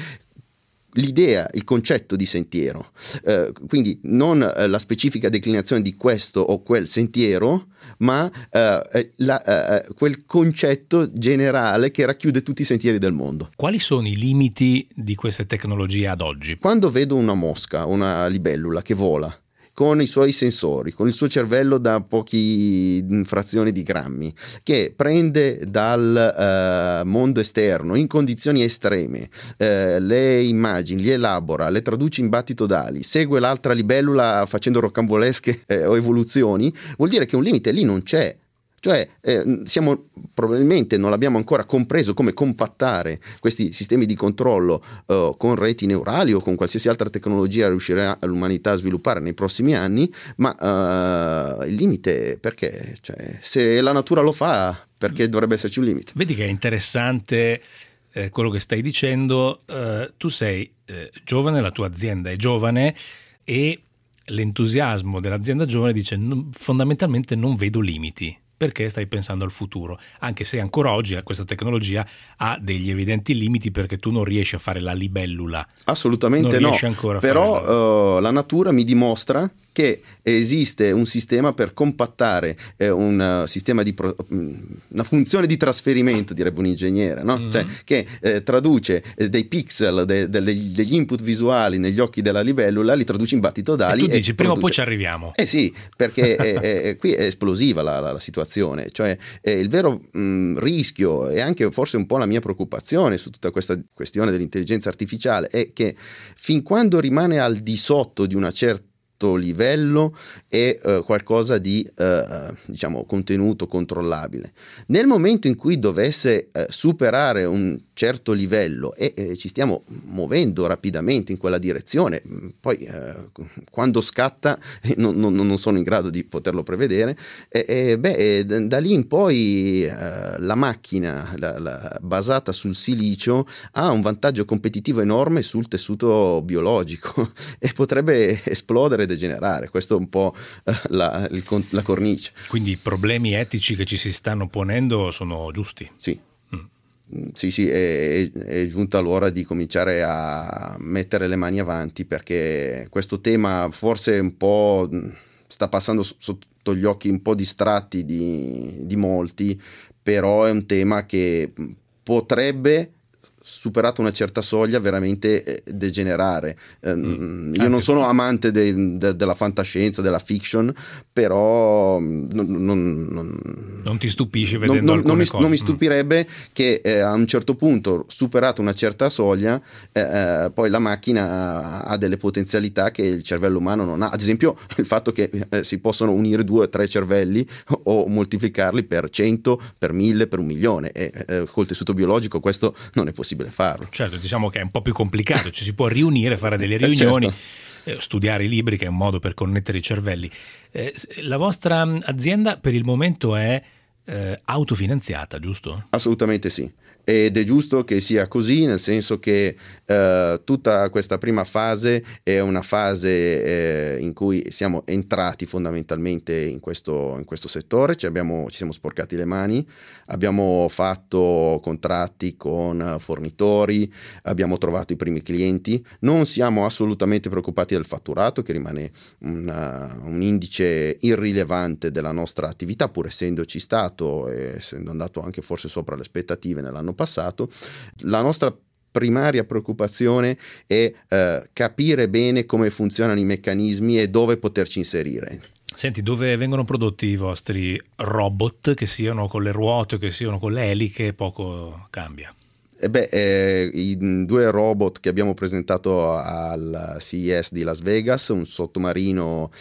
l'idea, il concetto di sentiero, eh, quindi non eh, la specifica declinazione di questo o quel sentiero, ma eh, la, eh, quel concetto generale che racchiude tutti i sentieri del mondo. Quali sono i limiti di queste tecnologie ad oggi? Quando vedo una mosca, una libellula che vola con i suoi sensori, con il suo cervello da pochi frazioni di grammi, che prende dal uh, mondo esterno in condizioni estreme uh, le immagini, le elabora, le traduce in battito d'ali, segue l'altra libellula facendo rocambolesche eh, o evoluzioni, vuol dire che un limite lì non c'è. Cioè eh, siamo probabilmente non abbiamo ancora compreso come compattare questi sistemi di controllo eh, con reti neurali o con qualsiasi altra tecnologia riuscirà l'umanità a sviluppare nei prossimi anni, ma eh, il limite perché? Cioè, se la natura lo fa, perché dovrebbe esserci un limite? Vedi che è interessante eh, quello che stai dicendo. Eh, tu sei eh, giovane, la tua azienda è giovane e l'entusiasmo dell'azienda giovane dice n- fondamentalmente non vedo limiti. Perché stai pensando al futuro, anche se ancora oggi questa tecnologia ha degli evidenti limiti, perché tu non riesci a fare la libellula. Assolutamente non no, riesci ancora a però fare la... Uh, la natura mi dimostra che esiste un sistema per compattare eh, un uh, sistema di pro- una funzione di trasferimento, direbbe un ingegnere, no? Mm-hmm. Cioè, che eh, traduce eh, dei pixel, de- de- degli input visuali negli occhi della libellula, li traduce in battito d'ali. E tu dici, e prima o produce... poi ci arriviamo. Eh sì, perché è, è, qui è esplosiva la, la, la situazione, cioè eh, il vero mh, rischio e anche forse un po' la mia preoccupazione su tutta questa questione dell'intelligenza artificiale è che fin quando rimane al di sotto di una certa livello è uh, qualcosa di uh, diciamo contenuto, controllabile. Nel momento in cui dovesse uh, superare un certo livello, e eh, ci stiamo muovendo rapidamente in quella direzione, poi uh, quando scatta eh, non, non, non sono in grado di poterlo prevedere, e, e, beh, da, da lì in poi uh, la macchina la, la, basata sul silicio ha un vantaggio competitivo enorme sul tessuto biologico e potrebbe esplodere, degenerare. Questo è un po' la, il, la cornice. Quindi i problemi etici che ci si stanno ponendo sono giusti? Sì. Mm. Sì, sì, è, è giunta l'ora di cominciare a mettere le mani avanti, perché questo tema forse un po' sta passando sotto gli occhi un po' distratti di, di molti, però è un tema che potrebbe, superata una certa soglia, veramente eh, degenerare. Eh, mm. Io non sono amante de, de, della fantascienza, della fiction, però non, non, non, non ti stupisci vedendo non, non, mi, cose. non mi stupirebbe mm. che eh, a un certo punto, superata una certa soglia, eh, eh, poi la macchina ha, ha delle potenzialità che il cervello umano non ha. Ad esempio il fatto che eh, si possono unire due o tre cervelli o moltiplicarli per cento, per mille, per un milione, e eh, col tessuto biologico questo non è possibile farlo. Certo, diciamo che è un po' più complicato, ci si può riunire, fare delle riunioni, certo. eh, studiare i libri, che è un modo per connettere i cervelli. Eh, la vostra azienda per il momento è eh, autofinanziata, giusto? Assolutamente sì. Ed è giusto che sia così, nel senso che eh, tutta questa prima fase è una fase eh, in cui siamo entrati fondamentalmente in questo, in questo settore, ci, abbiamo, ci siamo sporcati le mani, abbiamo fatto contratti con fornitori, abbiamo trovato i primi clienti, non siamo assolutamente preoccupati del fatturato, che rimane una, un indice irrilevante della nostra attività, pur essendoci stato e essendo andato anche forse sopra le aspettative nell'anno passato. La nostra primaria preoccupazione è eh, capire bene come funzionano i meccanismi e dove poterci inserire. Senti, dove vengono prodotti i vostri robot, che siano con le ruote, che siano con le eliche, poco cambia? E beh, eh, i due robot che abbiamo presentato al C E S di Las Vegas, un sottomarino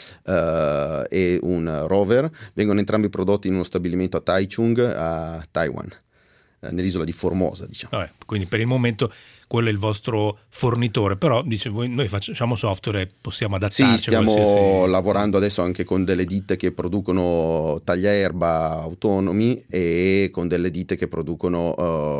eh, e un rover, vengono entrambi prodotti in uno stabilimento a Taichung, a Taiwan, nell'isola di Formosa, diciamo. Vabbè, quindi per il momento quello è il vostro fornitore, però dice, voi, noi facciamo software e possiamo adattarci. Sì, stiamo qualsiasi... lavorando adesso anche con delle ditte che producono tagliaerba autonomi e con delle ditte che producono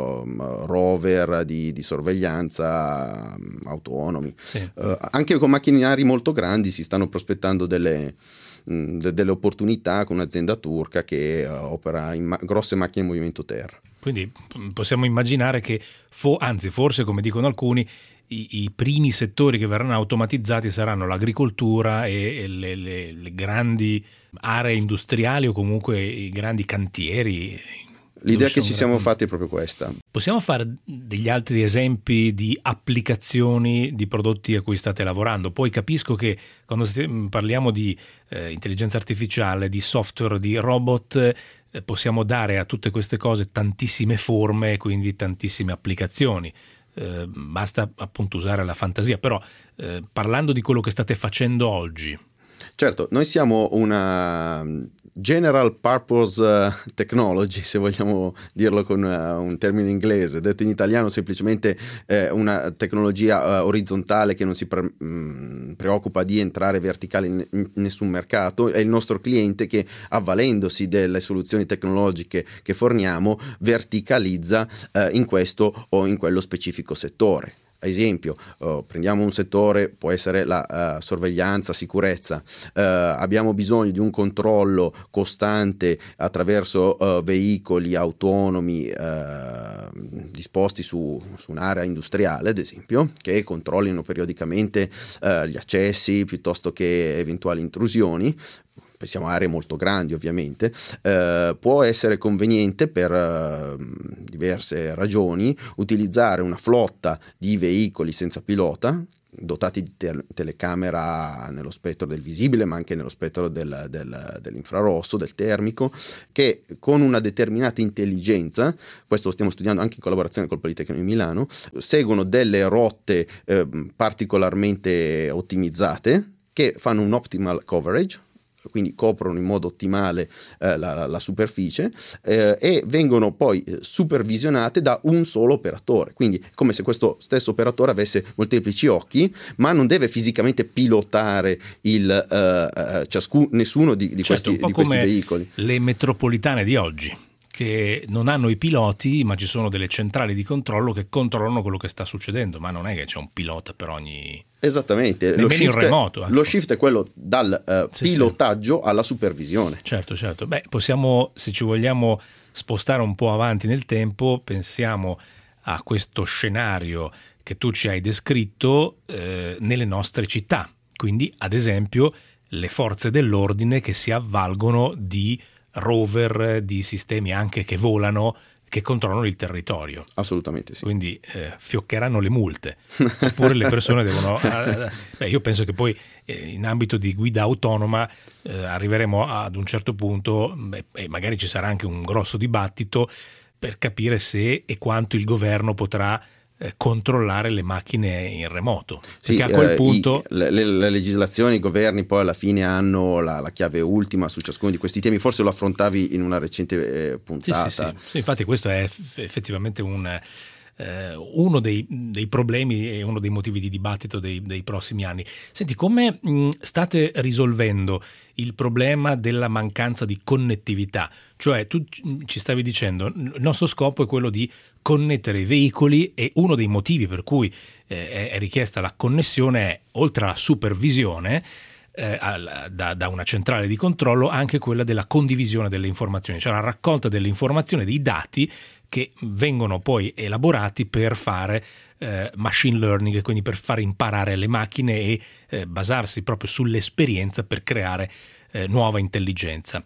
uh, rover di, di sorveglianza um, autonomi. Sì. Uh, anche con macchinari molto grandi si stanno prospettando delle delle opportunità con un'azienda turca che uh, opera in ma- grosse macchine in movimento terra. Quindi possiamo immaginare che, fo- anzi forse come dicono alcuni, i, i primi settori che verranno automatizzati saranno l'agricoltura e, e le, le, le grandi aree industriali o comunque i grandi cantieri. L'idea che ci siamo fatti è proprio questa. Possiamo fare degli altri esempi di applicazioni di prodotti a cui state lavorando? Poi capisco che quando parliamo di eh, intelligenza artificiale, di software, di robot, eh, possiamo dare a tutte queste cose tantissime forme, quindi tantissime applicazioni. Eh, basta appunto usare la fantasia. Però eh, parlando di quello che state facendo oggi. Certo, noi siamo una general purpose technology, se vogliamo dirlo con un termine inglese, detto in italiano semplicemente eh, una tecnologia uh, orizzontale che non si pre- mh, preoccupa di entrare verticale in, in nessun mercato. È il nostro cliente che, avvalendosi delle soluzioni tecnologiche che forniamo, verticalizza uh, in questo o in quello specifico settore. Ad esempio, uh, prendiamo un settore, può essere la uh, sorveglianza, sicurezza, uh, abbiamo bisogno di un controllo costante attraverso uh, veicoli autonomi uh, disposti su, su un'area industriale, ad esempio, che controllino periodicamente uh, gli accessi piuttosto che eventuali intrusioni. Pensiamo a aree molto grandi ovviamente, eh, può essere conveniente per eh, diverse ragioni utilizzare una flotta di veicoli senza pilota dotati di te- telecamera nello spettro del visibile ma anche nello spettro del, del, dell'infrarosso, del termico, che con una determinata intelligenza, questo lo stiamo studiando anche in collaborazione col Politecnico di Milano, seguono delle rotte eh, particolarmente ottimizzate che fanno un optimal coverage, quindi coprono in modo ottimale eh, la, la superficie eh, e vengono poi supervisionate da un solo operatore, quindi come se questo stesso operatore avesse molteplici occhi, ma non deve fisicamente pilotare il, eh, ciascuno, nessuno di, di, certo, questi, di questi veicoli. Le metropolitane di oggi, che non hanno i piloti, ma ci sono delle centrali di controllo che controllano quello che sta succedendo, ma non è che c'è un pilota per ogni... Esattamente, lo shift, remoto, ecco. Lo shift è quello dal uh, sì, pilotaggio sì. alla supervisione. Certo, certo. Beh, possiamo, se ci vogliamo spostare un po' avanti nel tempo, pensiamo a questo scenario che tu ci hai descritto eh, nelle nostre città. Quindi, ad esempio, le forze dell'ordine che si avvalgono di rover, di sistemi anche che volano, che controllano il territorio. Assolutamente sì. Quindi eh, fioccheranno le multe, oppure le persone devono... Eh, beh, io penso che poi eh, in ambito di guida autonoma eh, arriveremo ad un certo punto, beh, e magari ci sarà anche un grosso dibattito per capire se e quanto il governo potrà eh, controllare le macchine in remoto. Perché sì, a quel eh, punto... I, le, le legislazioni, i governi poi alla fine hanno la, la chiave ultima su ciascuno di questi temi. Forse lo affrontavi in una recente eh, puntata. Sì, sì, sì. Sì, infatti questo è effettivamente un... Eh, uno dei, dei problemi e uno dei motivi di dibattito dei, dei prossimi anni. Senti, come mh, state risolvendo il problema della mancanza di connettività? Cioè, tu ci stavi dicendo, il nostro scopo è quello di connettere i veicoli, e uno dei motivi per cui eh, è richiesta la connessione è, oltre alla supervisione eh, al, da, da una centrale di controllo, anche quella della condivisione delle informazioni, cioè la raccolta delle informazioni, dei dati che vengono poi elaborati per fare eh, machine learning, quindi per far imparare le macchine e eh, basarsi proprio sull'esperienza per creare eh, nuova intelligenza.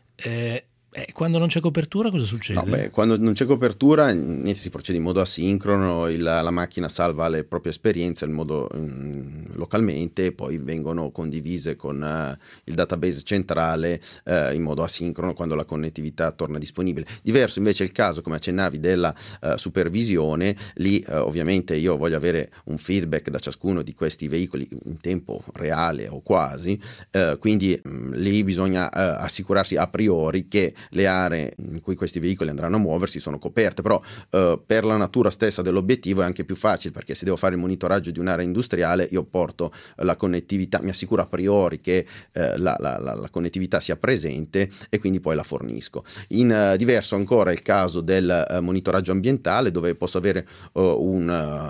Eh, Eh, quando non c'è copertura cosa succede? No, beh, quando non c'è copertura niente, si procede in modo asincrono, il, la macchina salva le proprie esperienze in modo, mm, localmente, e poi vengono condivise con uh, il database centrale uh, in modo asincrono quando la connettività torna disponibile. Diverso invece è il caso, come accennavi, della uh, supervisione. Lì uh, ovviamente io voglio avere un feedback da ciascuno di questi veicoli in tempo reale o quasi, uh, quindi mm, lì bisogna uh, assicurarsi a priori che le aree in cui questi veicoli andranno a muoversi sono coperte, però eh, per la natura stessa dell'obiettivo è anche più facile, perché se devo fare il monitoraggio di un'area industriale io porto la connettività, mi assicuro a priori che eh, la, la, la, la connettività sia presente e quindi poi la fornisco. In uh, diverso ancora è il caso del uh, monitoraggio ambientale, dove posso avere uh, un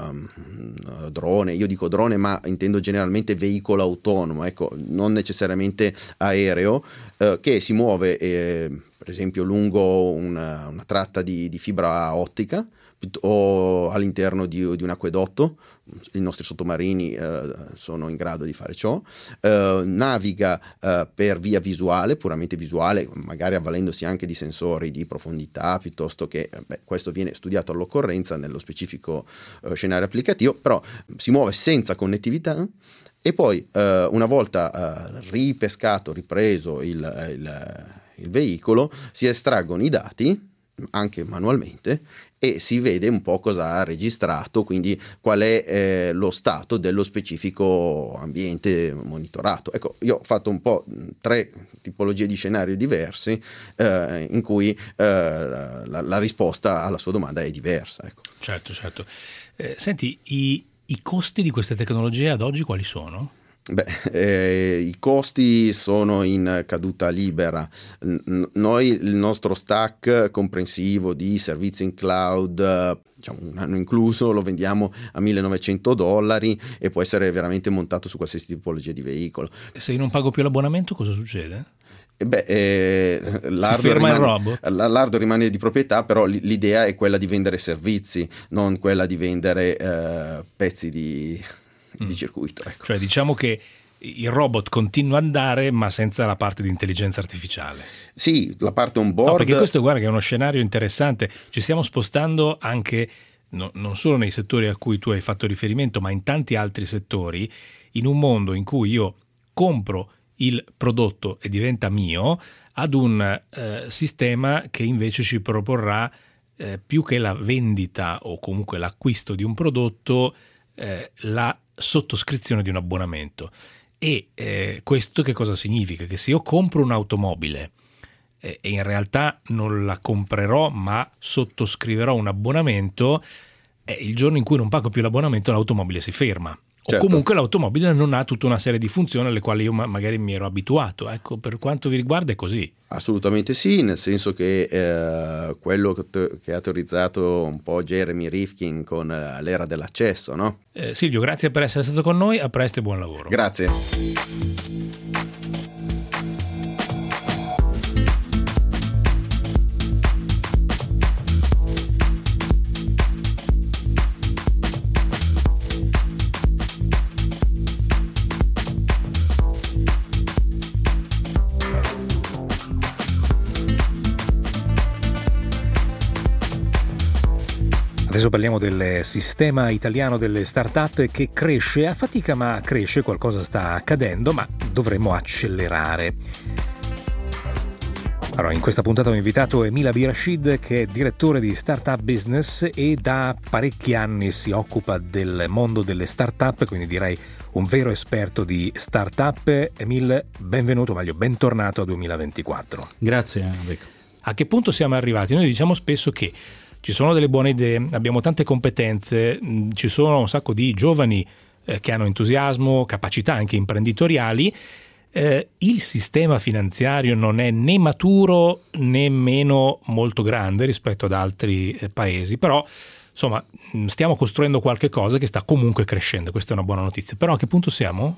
uh, drone, io dico drone ma intendo generalmente veicolo autonomo, ecco, non necessariamente aereo, uh, che si muove eh, per esempio lungo una, una tratta di, di fibra ottica o all'interno di, di un acquedotto. I nostri sottomarini eh, sono in grado di fare ciò, eh, naviga eh, per via visuale, puramente visuale, magari avvalendosi anche di sensori di profondità, piuttosto che, beh, questo viene studiato all'occorrenza nello specifico eh, scenario applicativo, però si muove senza connettività. E poi eh, una volta eh, ripescato, ripreso il, il, il veicolo, si estraggono i dati anche manualmente e si vede un po' cosa ha registrato, quindi qual è eh, lo stato dello specifico ambiente monitorato. Ecco, io ho fatto un po' tre tipologie di scenari diversi eh, in cui eh, la, la risposta alla sua domanda è diversa. Ecco. Certo, certo. Eh, senti, i I costi di queste tecnologie ad oggi quali sono? Beh, eh, i costi sono in caduta libera. N- noi il nostro stack comprensivo di servizi in cloud, diciamo un anno incluso, lo vendiamo a millenovecento dollari e può essere veramente montato su qualsiasi tipologia di veicolo. Se io non pago più l'abbonamento cosa succede? Beh, eh, l'hardware, ferma il rimane, robot? l'hardware rimane di proprietà, però l'idea è quella di vendere servizi, non quella di vendere eh, pezzi di, mm. di circuito. Ecco. Cioè diciamo che il robot continua ad andare ma senza la parte di intelligenza artificiale. Sì, la parte on board. No, perché questo guarda che è uno scenario interessante. Ci stiamo spostando anche no, non solo nei settori a cui tu hai fatto riferimento, ma in tanti altri settori, in un mondo in cui io compro il prodotto e diventa mio, ad un eh, sistema che invece ci proporrà eh, più che la vendita o comunque l'acquisto di un prodotto, eh, la sottoscrizione di un abbonamento. E eh, questo che cosa significa? Che se io compro un'automobile eh, e in realtà non la comprerò ma sottoscriverò un abbonamento, eh, il giorno in cui non pago più l'abbonamento l'automobile si ferma. Certo. O comunque l'automobile non ha tutta una serie di funzioni alle quali io ma- magari mi ero abituato. Ecco, per quanto vi riguarda è così. Assolutamente sì, nel senso che eh, quello che, te- che ha teorizzato un po' Jeremy Rifkin con uh, l'era dell'accesso, no? Eh, Silvio, grazie per essere stato con noi, a presto e buon lavoro. Grazie. Adesso parliamo del sistema italiano delle start-up che cresce a fatica, ma cresce, qualcosa sta accadendo, ma dovremmo accelerare. Allora, in questa puntata ho invitato Emil Abirashid, che è direttore di Startup Business e da parecchi anni si occupa del mondo delle start-up, quindi direi un vero esperto di start-up. Emil, benvenuto, meglio, bentornato a duemilaventiquattro. Grazie Enrico. A che punto siamo arrivati? Noi diciamo spesso che ci sono delle buone idee, abbiamo tante competenze, ci sono un sacco di giovani eh, che hanno entusiasmo, capacità anche imprenditoriali. Eh, il sistema finanziario non è né maturo né meno molto grande rispetto ad altri eh, paesi, però insomma stiamo costruendo qualche cosa che sta comunque crescendo, questa è una buona notizia. Però a che punto siamo?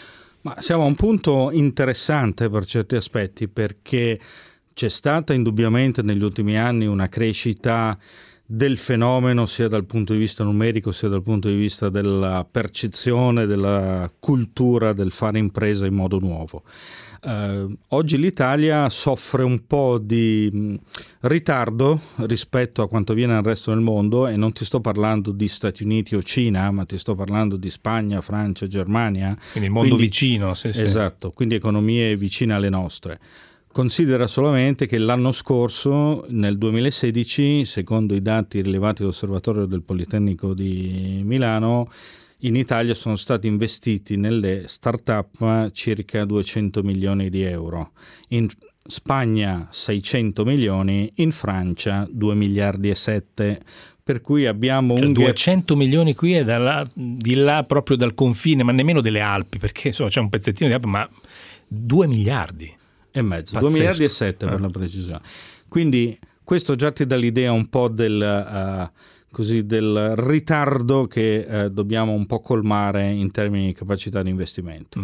Ma siamo a un punto interessante per certi aspetti, perché c'è stata indubbiamente negli ultimi anni una crescita del fenomeno sia dal punto di vista numerico sia dal punto di vista della percezione, della cultura del fare impresa in modo nuovo. Eh, oggi l'Italia soffre un po' di mh, ritardo rispetto a quanto avviene nel resto del mondo, e non ti sto parlando di Stati Uniti o Cina, ma ti sto parlando di Spagna, Francia, Germania. Quindi il mondo quindi, vicino. Sì, sì. Esatto, quindi economie vicine alle nostre. Considera solamente che l'anno scorso, nel duemilasedici, secondo i dati rilevati dall'Osservatorio del Politecnico di Milano, in Italia sono stati investiti nelle start-up circa duecento milioni di euro, in Spagna seicento milioni, in Francia due miliardi e sette. Per cui abbiamo cioè, un duecento milioni qui e dalla, di là proprio dal confine, ma nemmeno delle Alpi, perché insomma, c'è un pezzettino di Alpi, ma due miliardi. E mezzo, Pazzesco. due miliardi e sette per eh. la precisione. Quindi questo già ti dà l'idea un po' del, uh, così, del ritardo che uh, dobbiamo un po' colmare in termini di capacità di investimento.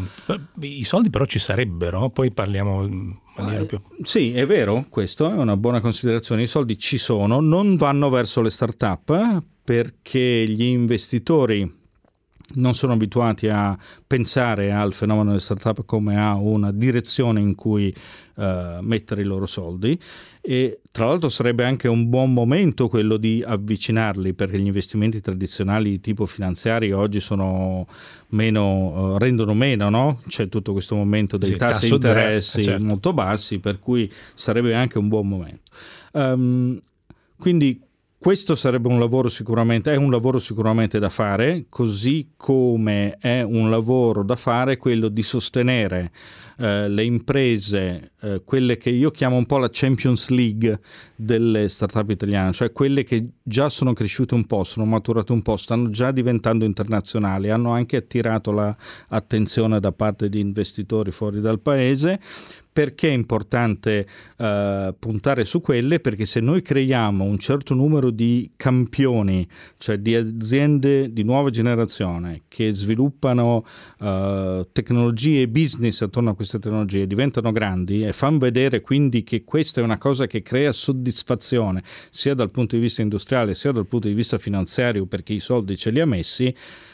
I soldi però ci sarebbero, poi parliamo in maniera eh, più... Sì, è vero, questo è una buona considerazione. I soldi ci sono, non vanno verso le start-up eh, perché gli investitori non sono abituati a pensare al fenomeno delle startup come a una direzione in cui uh, mettere i loro soldi, e tra l'altro sarebbe anche un buon momento quello di avvicinarli, perché gli investimenti tradizionali di tipo finanziari oggi sono meno, uh, rendono meno, no? C'è tutto questo momento dei sì, tassi di interessi zero, certo. molto bassi, per cui sarebbe anche un buon momento. Um, quindi questo sarebbe un lavoro sicuramente, è un lavoro sicuramente da fare, così come è un lavoro da fare quello di sostenere eh, le imprese, eh, quelle che io chiamo un po' la Champions League delle startup italiane, cioè quelle che già sono cresciute un po', sono maturate un po', stanno già diventando internazionali, hanno anche attirato l'attenzione da parte di investitori fuori dal paese. Perché è importante uh, puntare su quelle? Perché se noi creiamo un certo numero di campioni, cioè di aziende di nuova generazione che sviluppano uh, tecnologie e business attorno a queste tecnologie, diventano grandi e fanno vedere quindi che questa è una cosa che crea soddisfazione sia dal punto di vista industriale sia dal punto di vista finanziario, perché i soldi ce li ha messi,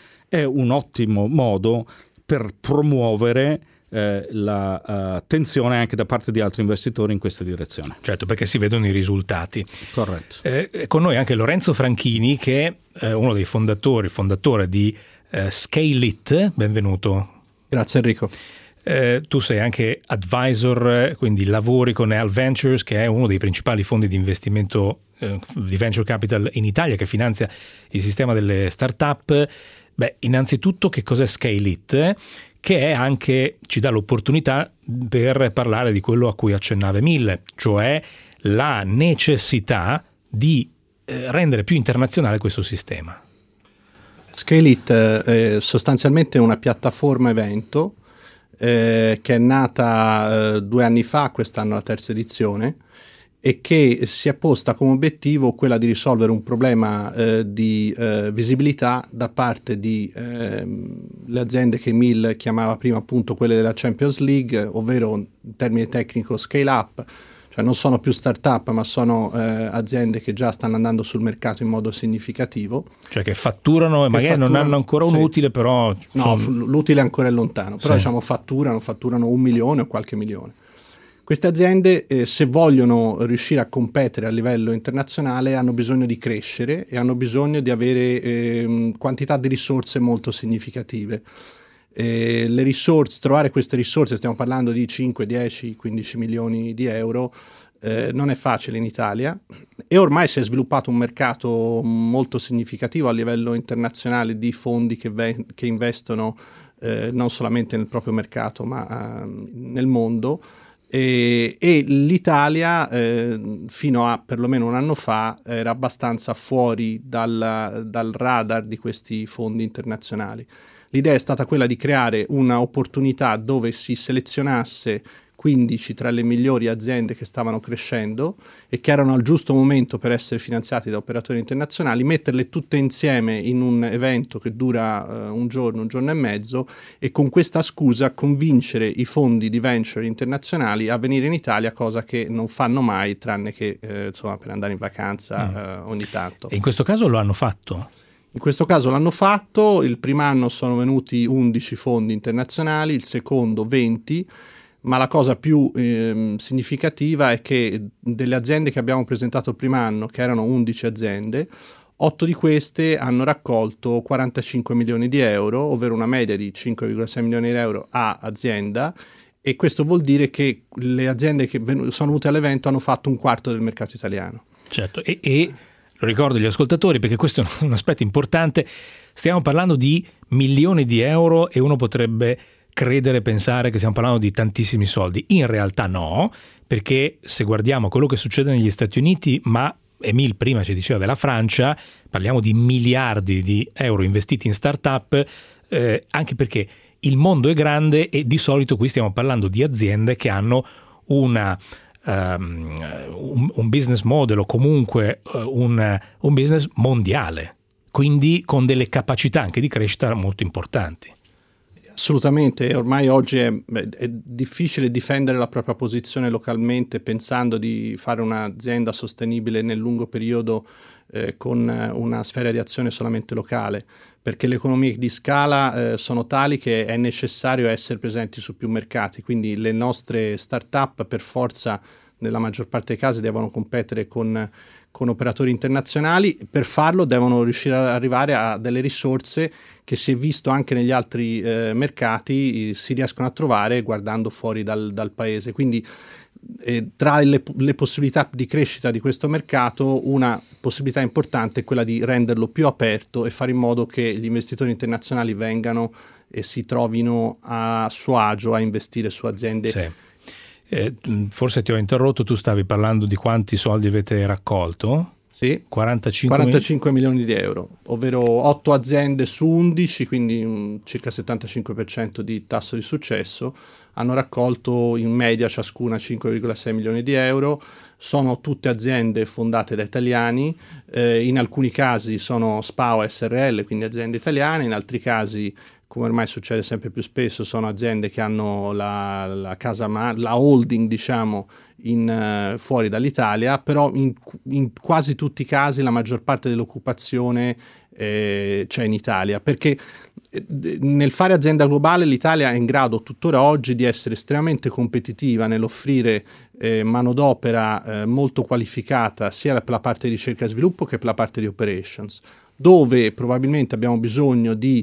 è un ottimo modo per promuovere Eh, l'attenzione uh, anche da parte di altri investitori in questa direzione. Certo, perché si vedono i risultati. Corretto. Eh, con noi anche Lorenzo Franchini, che è eh, uno dei fondatori, fondatore di eh, Scale It. Benvenuto. Grazie Enrico. Eh, tu sei anche advisor, quindi lavori con Al Ventures, che è uno dei principali fondi di investimento eh, di venture capital in Italia, che finanzia il sistema delle start-up. Beh, innanzitutto che cos'è Scale It? Che è anche, ci dà l'opportunità per parlare di quello a cui accennava Emil, cioè la necessità di eh, rendere più internazionale questo sistema. Scale It è sostanzialmente una piattaforma evento eh, che è nata eh, due anni fa, quest'anno la terza edizione, e che si è posta come obiettivo quella di risolvere un problema eh, di eh, visibilità da parte di eh, le aziende che Emil chiamava prima appunto quelle della Champions League, ovvero in termine tecnico scale up, cioè non sono più start-up ma sono eh, aziende che già stanno andando sul mercato in modo significativo. Cioè che fatturano e che magari fatturano, non hanno ancora un sì. utile, però... No, sono... l'utile ancora è lontano, però sì. diciamo fatturano, fatturano un milione o qualche milione. Queste aziende, eh, se vogliono riuscire a competere a livello internazionale, hanno bisogno di crescere e hanno bisogno di avere eh, quantità di risorse molto significative. Eh, le risorse, trovare queste risorse, stiamo parlando di cinque, dieci, quindici milioni di euro, eh, non è facile in Italia, e ormai si è sviluppato un mercato molto significativo a livello internazionale di fondi che, ve- che investono eh, non solamente nel proprio mercato ma uh, nel mondo. E, e l'Italia eh, fino a perlomeno un anno fa era abbastanza fuori dal, dal radar di questi fondi internazionali. L'idea è stata quella di creare una opportunità dove si selezionasse quindici tra le migliori aziende che stavano crescendo e che erano al giusto momento per essere finanziati da operatori internazionali, metterle tutte insieme in un evento che dura uh, un giorno, un giorno e mezzo, e con questa scusa convincere i fondi di venture internazionali a venire in Italia, cosa che non fanno mai, tranne che eh, insomma, per andare in vacanza mm. uh, ogni tanto. E in questo caso lo hanno fatto? In questo caso l'hanno fatto, il primo anno sono venuti undici fondi internazionali, il secondo venti, ma la cosa più eh, significativa è che delle aziende che abbiamo presentato il primo anno, che erano undici aziende, otto di queste hanno raccolto quarantacinque milioni di euro, ovvero una media di cinque virgola sei milioni di euro a azienda, e questo vuol dire che le aziende che ven- sono venute all'evento hanno fatto un quarto del mercato italiano. Certo, e, e lo ricordo agli ascoltatori perché questo è un aspetto importante, stiamo parlando di milioni di euro e uno potrebbe credere, pensare che stiamo parlando di tantissimi soldi. In realtà no, perché se guardiamo quello che succede negli Stati Uniti, ma Emil prima ci diceva della Francia, parliamo di miliardi di euro investiti in start-up, eh, anche perché il mondo è grande e di solito qui stiamo parlando di aziende che hanno una, um, un, un business model o comunque uh, un, un business mondiale, quindi con delle capacità anche di crescita molto importanti. Assolutamente, ormai oggi è, è difficile difendere la propria posizione localmente pensando di fare un'azienda sostenibile nel lungo periodo eh, con una sfera di azione solamente locale, perché le economie di scala eh, sono tali che è necessario essere presenti su più mercati, quindi le nostre start-up per forza nella maggior parte dei casi devono competere con con operatori internazionali. Per farlo devono riuscire ad arrivare a delle risorse che, si è visto anche negli altri eh, mercati, eh, si riescono a trovare guardando fuori dal, dal paese. Quindi eh, tra le, le possibilità di crescita di questo mercato, una possibilità importante è quella di renderlo più aperto e fare in modo che gli investitori internazionali vengano e si trovino a suo agio a investire su aziende. Sì. Eh, forse ti ho interrotto, tu stavi parlando di quanti soldi avete raccolto? Sì, quarantacinque, quarantacinque milioni di euro, ovvero otto aziende su undici, quindi un circa settantacinque per cento di tasso di successo, hanno raccolto in media ciascuna cinque virgola sei milioni di euro. Sono tutte aziende fondate da italiani, eh, in alcuni casi sono S P A O S R L, quindi aziende italiane, in altri casi, come ormai succede sempre più spesso, sono aziende che hanno la, la casa, ma- la holding, diciamo, in, uh, fuori dall'Italia, però in, in quasi tutti i casi la maggior parte dell'occupazione eh, c'è in Italia, perché eh, nel fare azienda globale l'Italia è in grado tuttora oggi di essere estremamente competitiva nell'offrire eh, manodopera eh, molto qualificata sia per la parte di ricerca e sviluppo che per la parte di operations. Dove probabilmente abbiamo bisogno di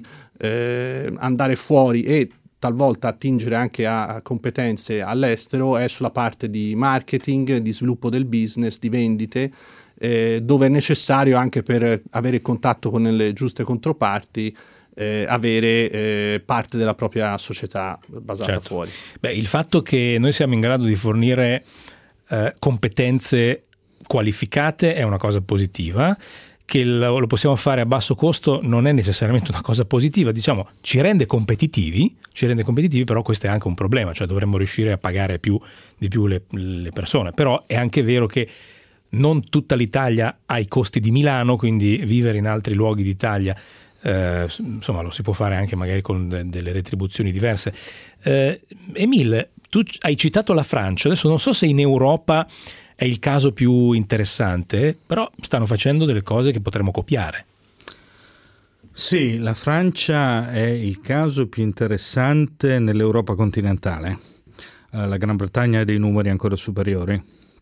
eh, andare fuori e talvolta attingere anche a, a competenze all'estero è sulla parte di marketing, di sviluppo del business, di vendite, eh, dove è necessario anche per avere contatto con le giuste controparti eh, avere eh, parte della propria società basata certo. fuori. Beh, il fatto che noi siamo in grado di fornire eh, competenze qualificate è una cosa positiva. Che lo possiamo fare a basso costo non è necessariamente una cosa positiva, diciamo ci rende competitivi, ci rende competitivi, però questo è anche un problema, cioè dovremmo riuscire a pagare più di più le, le persone, però è anche vero che non tutta l'Italia ha i costi di Milano, quindi vivere in altri luoghi d'Italia eh, insomma lo si può fare anche magari con de- delle retribuzioni diverse. Eh, Emil, tu hai citato la Francia, adesso non so se in Europa è il caso più interessante, però stanno facendo delle cose che potremmo copiare. Sì, la Francia è il caso più interessante nell'Europa continentale. eh, la Gran Bretagna ha dei numeri ancora superiori.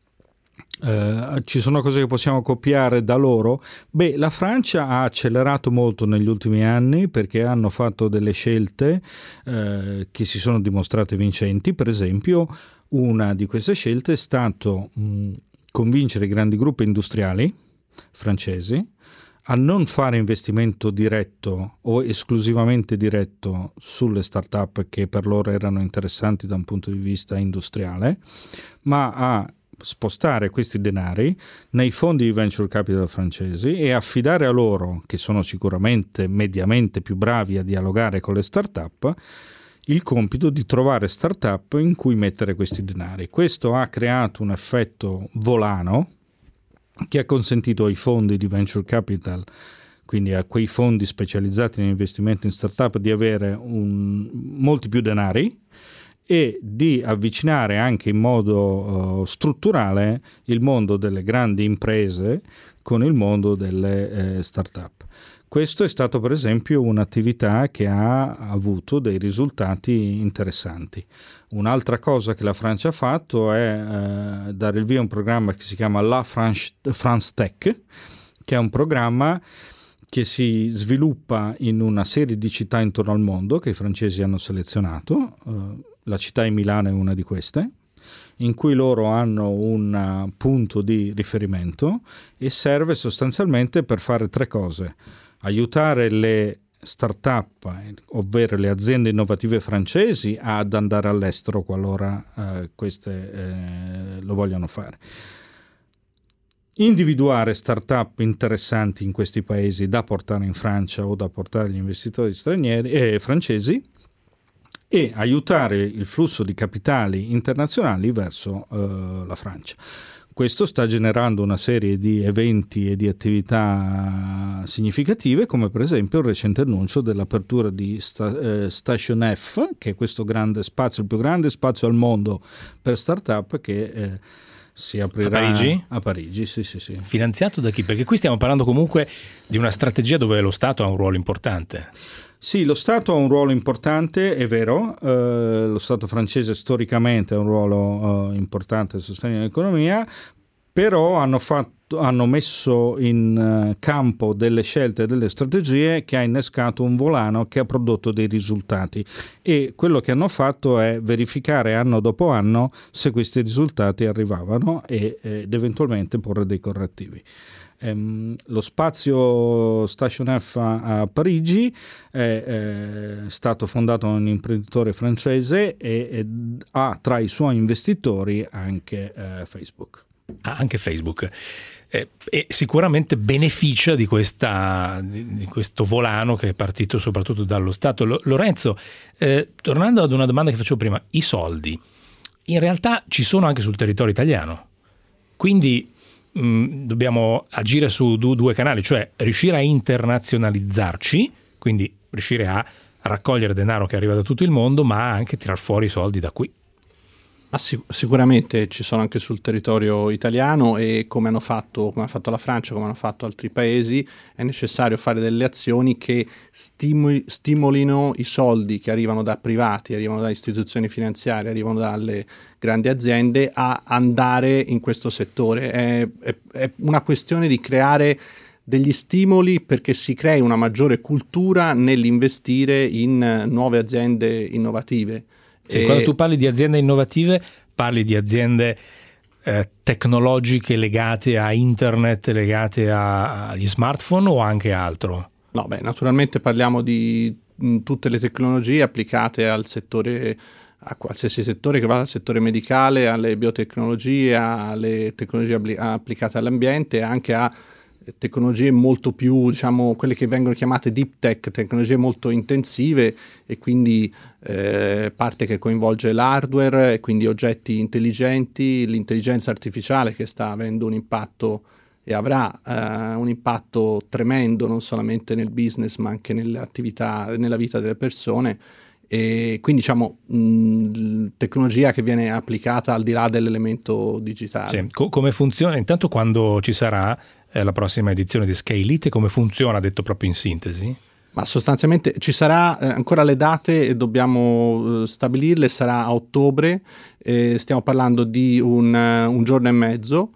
Eh, ci sono cose che possiamo copiare da loro? Beh, la Francia ha accelerato molto negli ultimi anni perché hanno fatto delle scelte eh, che si sono dimostrate vincenti. Per esempio, una di queste scelte è stato mh, convincere i grandi gruppi industriali francesi a non fare investimento diretto o esclusivamente diretto sulle start-up che per loro erano interessanti da un punto di vista industriale, ma a spostare questi denari nei fondi di venture capital francesi e affidare a loro, che sono sicuramente mediamente più bravi a dialogare con le start-up, il compito di trovare start-up in cui mettere questi denari. Questo ha creato un effetto volano che ha consentito ai fondi di venture capital, quindi a quei fondi specializzati in investimenti in start-up, di avere un, molti più denari e di avvicinare anche in modo uh, strutturale il mondo delle grandi imprese con il mondo delle eh, start-up. Questo è stato per esempio un'attività che ha avuto dei risultati interessanti. Un'altra cosa che la Francia ha fatto è eh, dare il via a un programma che si chiama La France, France Tech, che è un programma che si sviluppa in una serie di città intorno al mondo che i francesi hanno selezionato. Uh, la città di Milano è una di queste, in cui loro hanno un uh, punto di riferimento e serve sostanzialmente per fare tre cose: aiutare le start-up, ovvero le aziende innovative francesi, ad andare all'estero qualora uh, queste eh, lo vogliano fare, individuare start-up interessanti in questi paesi da portare in Francia o da portare agli investitori stranieri e eh, francesi, e aiutare il flusso di capitali internazionali verso eh, la Francia. Questo sta generando una serie di eventi e di attività significative, come per esempio il recente annuncio dell'apertura di sta, eh, Station F, che è questo grande spazio, il più grande spazio al mondo per start-up, che eh, si aprirà a Parigi? A Parigi, sì, sì, sì. Finanziato da chi? Perché qui stiamo parlando comunque di una strategia dove lo Stato ha un ruolo importante. Sì, lo Stato ha un ruolo importante, è vero, eh, lo Stato francese storicamente ha un ruolo eh, importante a sostegno dell'economia, però hanno, fatto, hanno messo in uh, campo delle scelte e delle strategie che ha innescato un volano che ha prodotto dei risultati, e quello che hanno fatto è verificare anno dopo anno se questi risultati arrivavano e, ed eventualmente porre dei correttivi. Um, lo spazio Station F a, a Parigi è, è stato fondato da un imprenditore francese e, e ha tra i suoi investitori anche eh, Facebook. Ah, anche Facebook. Eh, e sicuramente beneficia di, questa, di, di questo volano che è partito soprattutto dallo Stato. Lo, Lorenzo, eh, tornando ad una domanda che facevo prima, i soldi in realtà ci sono anche sul territorio italiano, quindi mh, dobbiamo agire su du, due canali, cioè riuscire a internazionalizzarci, quindi riuscire a raccogliere denaro che arriva da tutto il mondo, ma anche tirar fuori i soldi da qui. Ma sic- sicuramente ci sono anche sul territorio italiano, e come hanno fatto, come ha fatto la Francia, come hanno fatto altri paesi, è necessario fare delle azioni che stimoli, stimolino i soldi che arrivano da privati, arrivano da istituzioni finanziarie, arrivano dalle grandi aziende a andare in questo settore. È, è, è una questione di creare degli stimoli perché si crei una maggiore cultura nell'investire in nuove aziende innovative. Sì, e... Quando tu parli di aziende innovative, parli di aziende eh, tecnologiche legate a internet, legate a, agli smartphone, o anche altro? No, beh, naturalmente parliamo di mh, tutte le tecnologie applicate al settore, a qualsiasi settore, che va dal settore medicale alle biotecnologie, alle tecnologie appli- applicate all'ambiente, e anche a tecnologie molto più, diciamo, quelle che vengono chiamate deep tech, tecnologie molto intensive, e quindi eh, parte che coinvolge l'hardware e quindi oggetti intelligenti, l'intelligenza artificiale, che sta avendo un impatto e avrà eh, un impatto tremendo non solamente nel business ma anche nelle attività, nella vita delle persone. E quindi diciamo mh, tecnologia che viene applicata al di là dell'elemento digitale. Sì. Co- come funziona? Intanto, quando ci sarà eh, la prossima edizione di Scale It, come funziona, detto proprio in sintesi? Ma sostanzialmente ci sarà eh, ancora le date e dobbiamo eh, stabilirle, sarà a ottobre, eh, stiamo parlando di un, uh, un giorno e mezzo,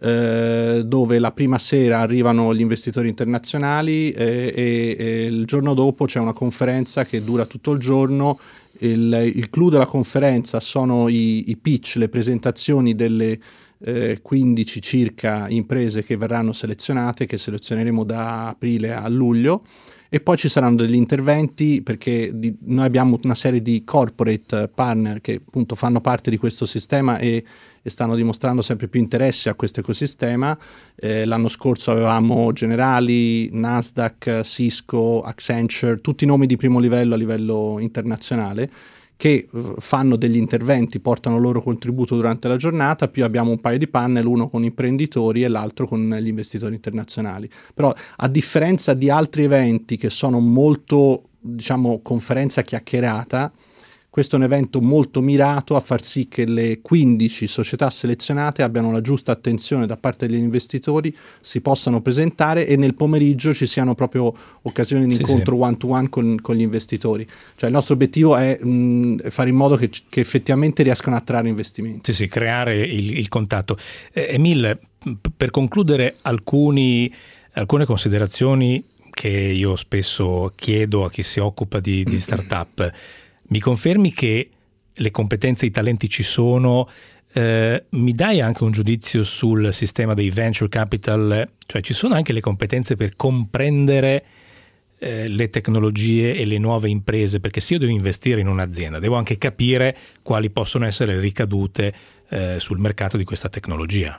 eh, dove la prima sera arrivano gli investitori internazionali eh, e, e il giorno dopo c'è una conferenza che dura tutto il giorno. Il, il clou della conferenza sono i, i pitch, le presentazioni delle eh, quindici circa imprese che verranno selezionate, che selezioneremo da aprile a luglio. E poi ci saranno degli interventi, perché di, noi abbiamo una serie di corporate partner che appunto fanno parte di questo sistema e, e stanno dimostrando sempre più interesse a questo ecosistema. Eh, l'anno scorso avevamo Generali, Nasdaq, Cisco, Accenture, tutti i nomi di primo livello a livello internazionale, che fanno degli interventi, portano il loro contributo durante la giornata, più abbiamo un paio di panel, uno con imprenditori e l'altro con gli investitori internazionali. Però a differenza di altri eventi che sono molto, diciamo, conferenza chiacchierata, questo è un evento molto mirato a far sì che le quindici società selezionate abbiano la giusta attenzione da parte degli investitori, si possano presentare e nel pomeriggio ci siano proprio occasioni di sì, incontro sì. one to one con, con gli investitori. Cioè il nostro obiettivo è mh, fare in modo che, che effettivamente riescano a attrarre investimenti. Sì, sì, creare il, il contatto. Eh, Emil, p- per concludere alcuni, alcune considerazioni che io spesso chiedo a chi si occupa di, di startup. Mi confermi che le competenze e i talenti ci sono? Eh, mi dai anche un giudizio sul sistema dei venture capital? Cioè ci sono anche le competenze per comprendere eh, le tecnologie e le nuove imprese? Perché se io devo investire in un'azienda devo anche capire quali possono essere le ricadute eh, sul mercato di questa tecnologia.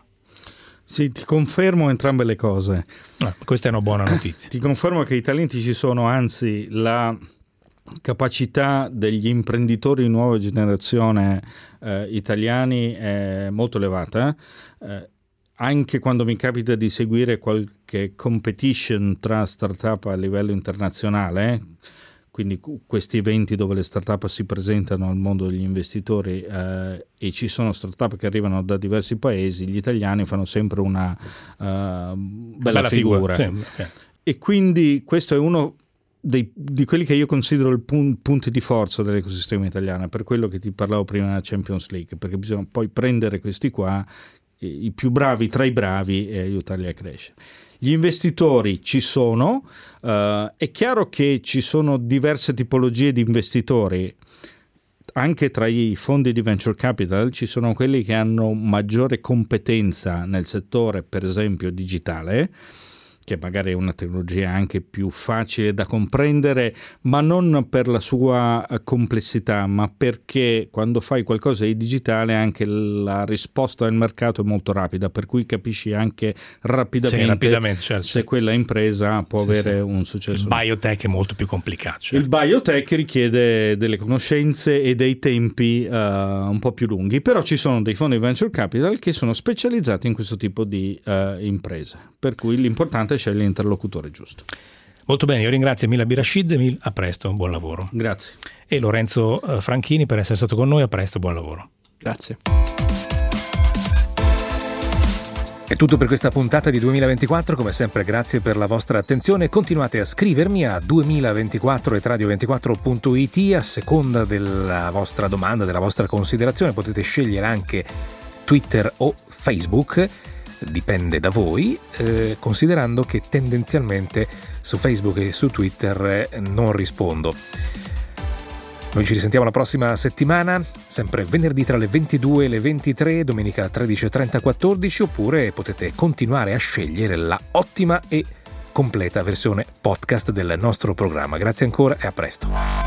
Sì, ti confermo entrambe le cose. Ah, questa è una buona notizia. Ti confermo che i talenti ci sono, anzi la capacità degli imprenditori di nuova generazione eh, italiani è molto elevata. Eh, anche quando mi capita di seguire qualche competition tra startup a livello internazionale, quindi questi eventi dove le startup si presentano al mondo degli investitori eh, e ci sono startup che arrivano da diversi paesi, gli italiani fanno sempre una uh, bella, bella figura. figura. Sì, okay. E quindi questo è uno Dei, di quelli che io considero i pun- punti di forza dell'ecosistema italiano, per quello che ti parlavo prima della Champions League, perché bisogna poi prendere questi qua, i, i più bravi tra i bravi, e aiutarli a crescere. Gli investitori ci sono, uh, è chiaro che ci sono diverse tipologie di investitori, anche tra i fondi di venture capital ci sono quelli che hanno maggiore competenza nel settore, per esempio digitale, che magari è una tecnologia anche più facile da comprendere, ma non per la sua complessità, ma perché quando fai qualcosa di digitale anche la risposta del mercato è molto rapida, per cui capisci anche rapidamente, sì, rapidamente certo, se quella impresa può sì, avere sì. un successo. Il biotech è molto più complicato. Certo. Il biotech richiede delle conoscenze e dei tempi uh, un po' più lunghi, però ci sono dei fondi venture capital che sono specializzati in questo tipo di uh, imprese, per cui l'importante sceglie l'interlocutore giusto. Molto bene, io ringrazio Emil Abirashid. Emil, a presto, buon lavoro. Grazie. E Lorenzo Franchini per essere stato con noi, a presto, buon lavoro. Grazie. È tutto per questa puntata di duemilaventiquattro, come sempre grazie per la vostra attenzione. Continuate a scrivermi a duemilaventiquattro chiocciola radio ventiquattro punto it a seconda della vostra domanda, della vostra considerazione. Potete scegliere anche Twitter o Facebook, dipende da voi, eh, considerando che tendenzialmente su Facebook e su Twitter eh, non rispondo. Noi ci risentiamo la prossima settimana, sempre venerdì tra le ventidue e le ventitré, domenica tredici e trenta quattordici, oppure potete continuare a scegliere la ottima e completa versione podcast del nostro programma. Grazie ancora e a presto.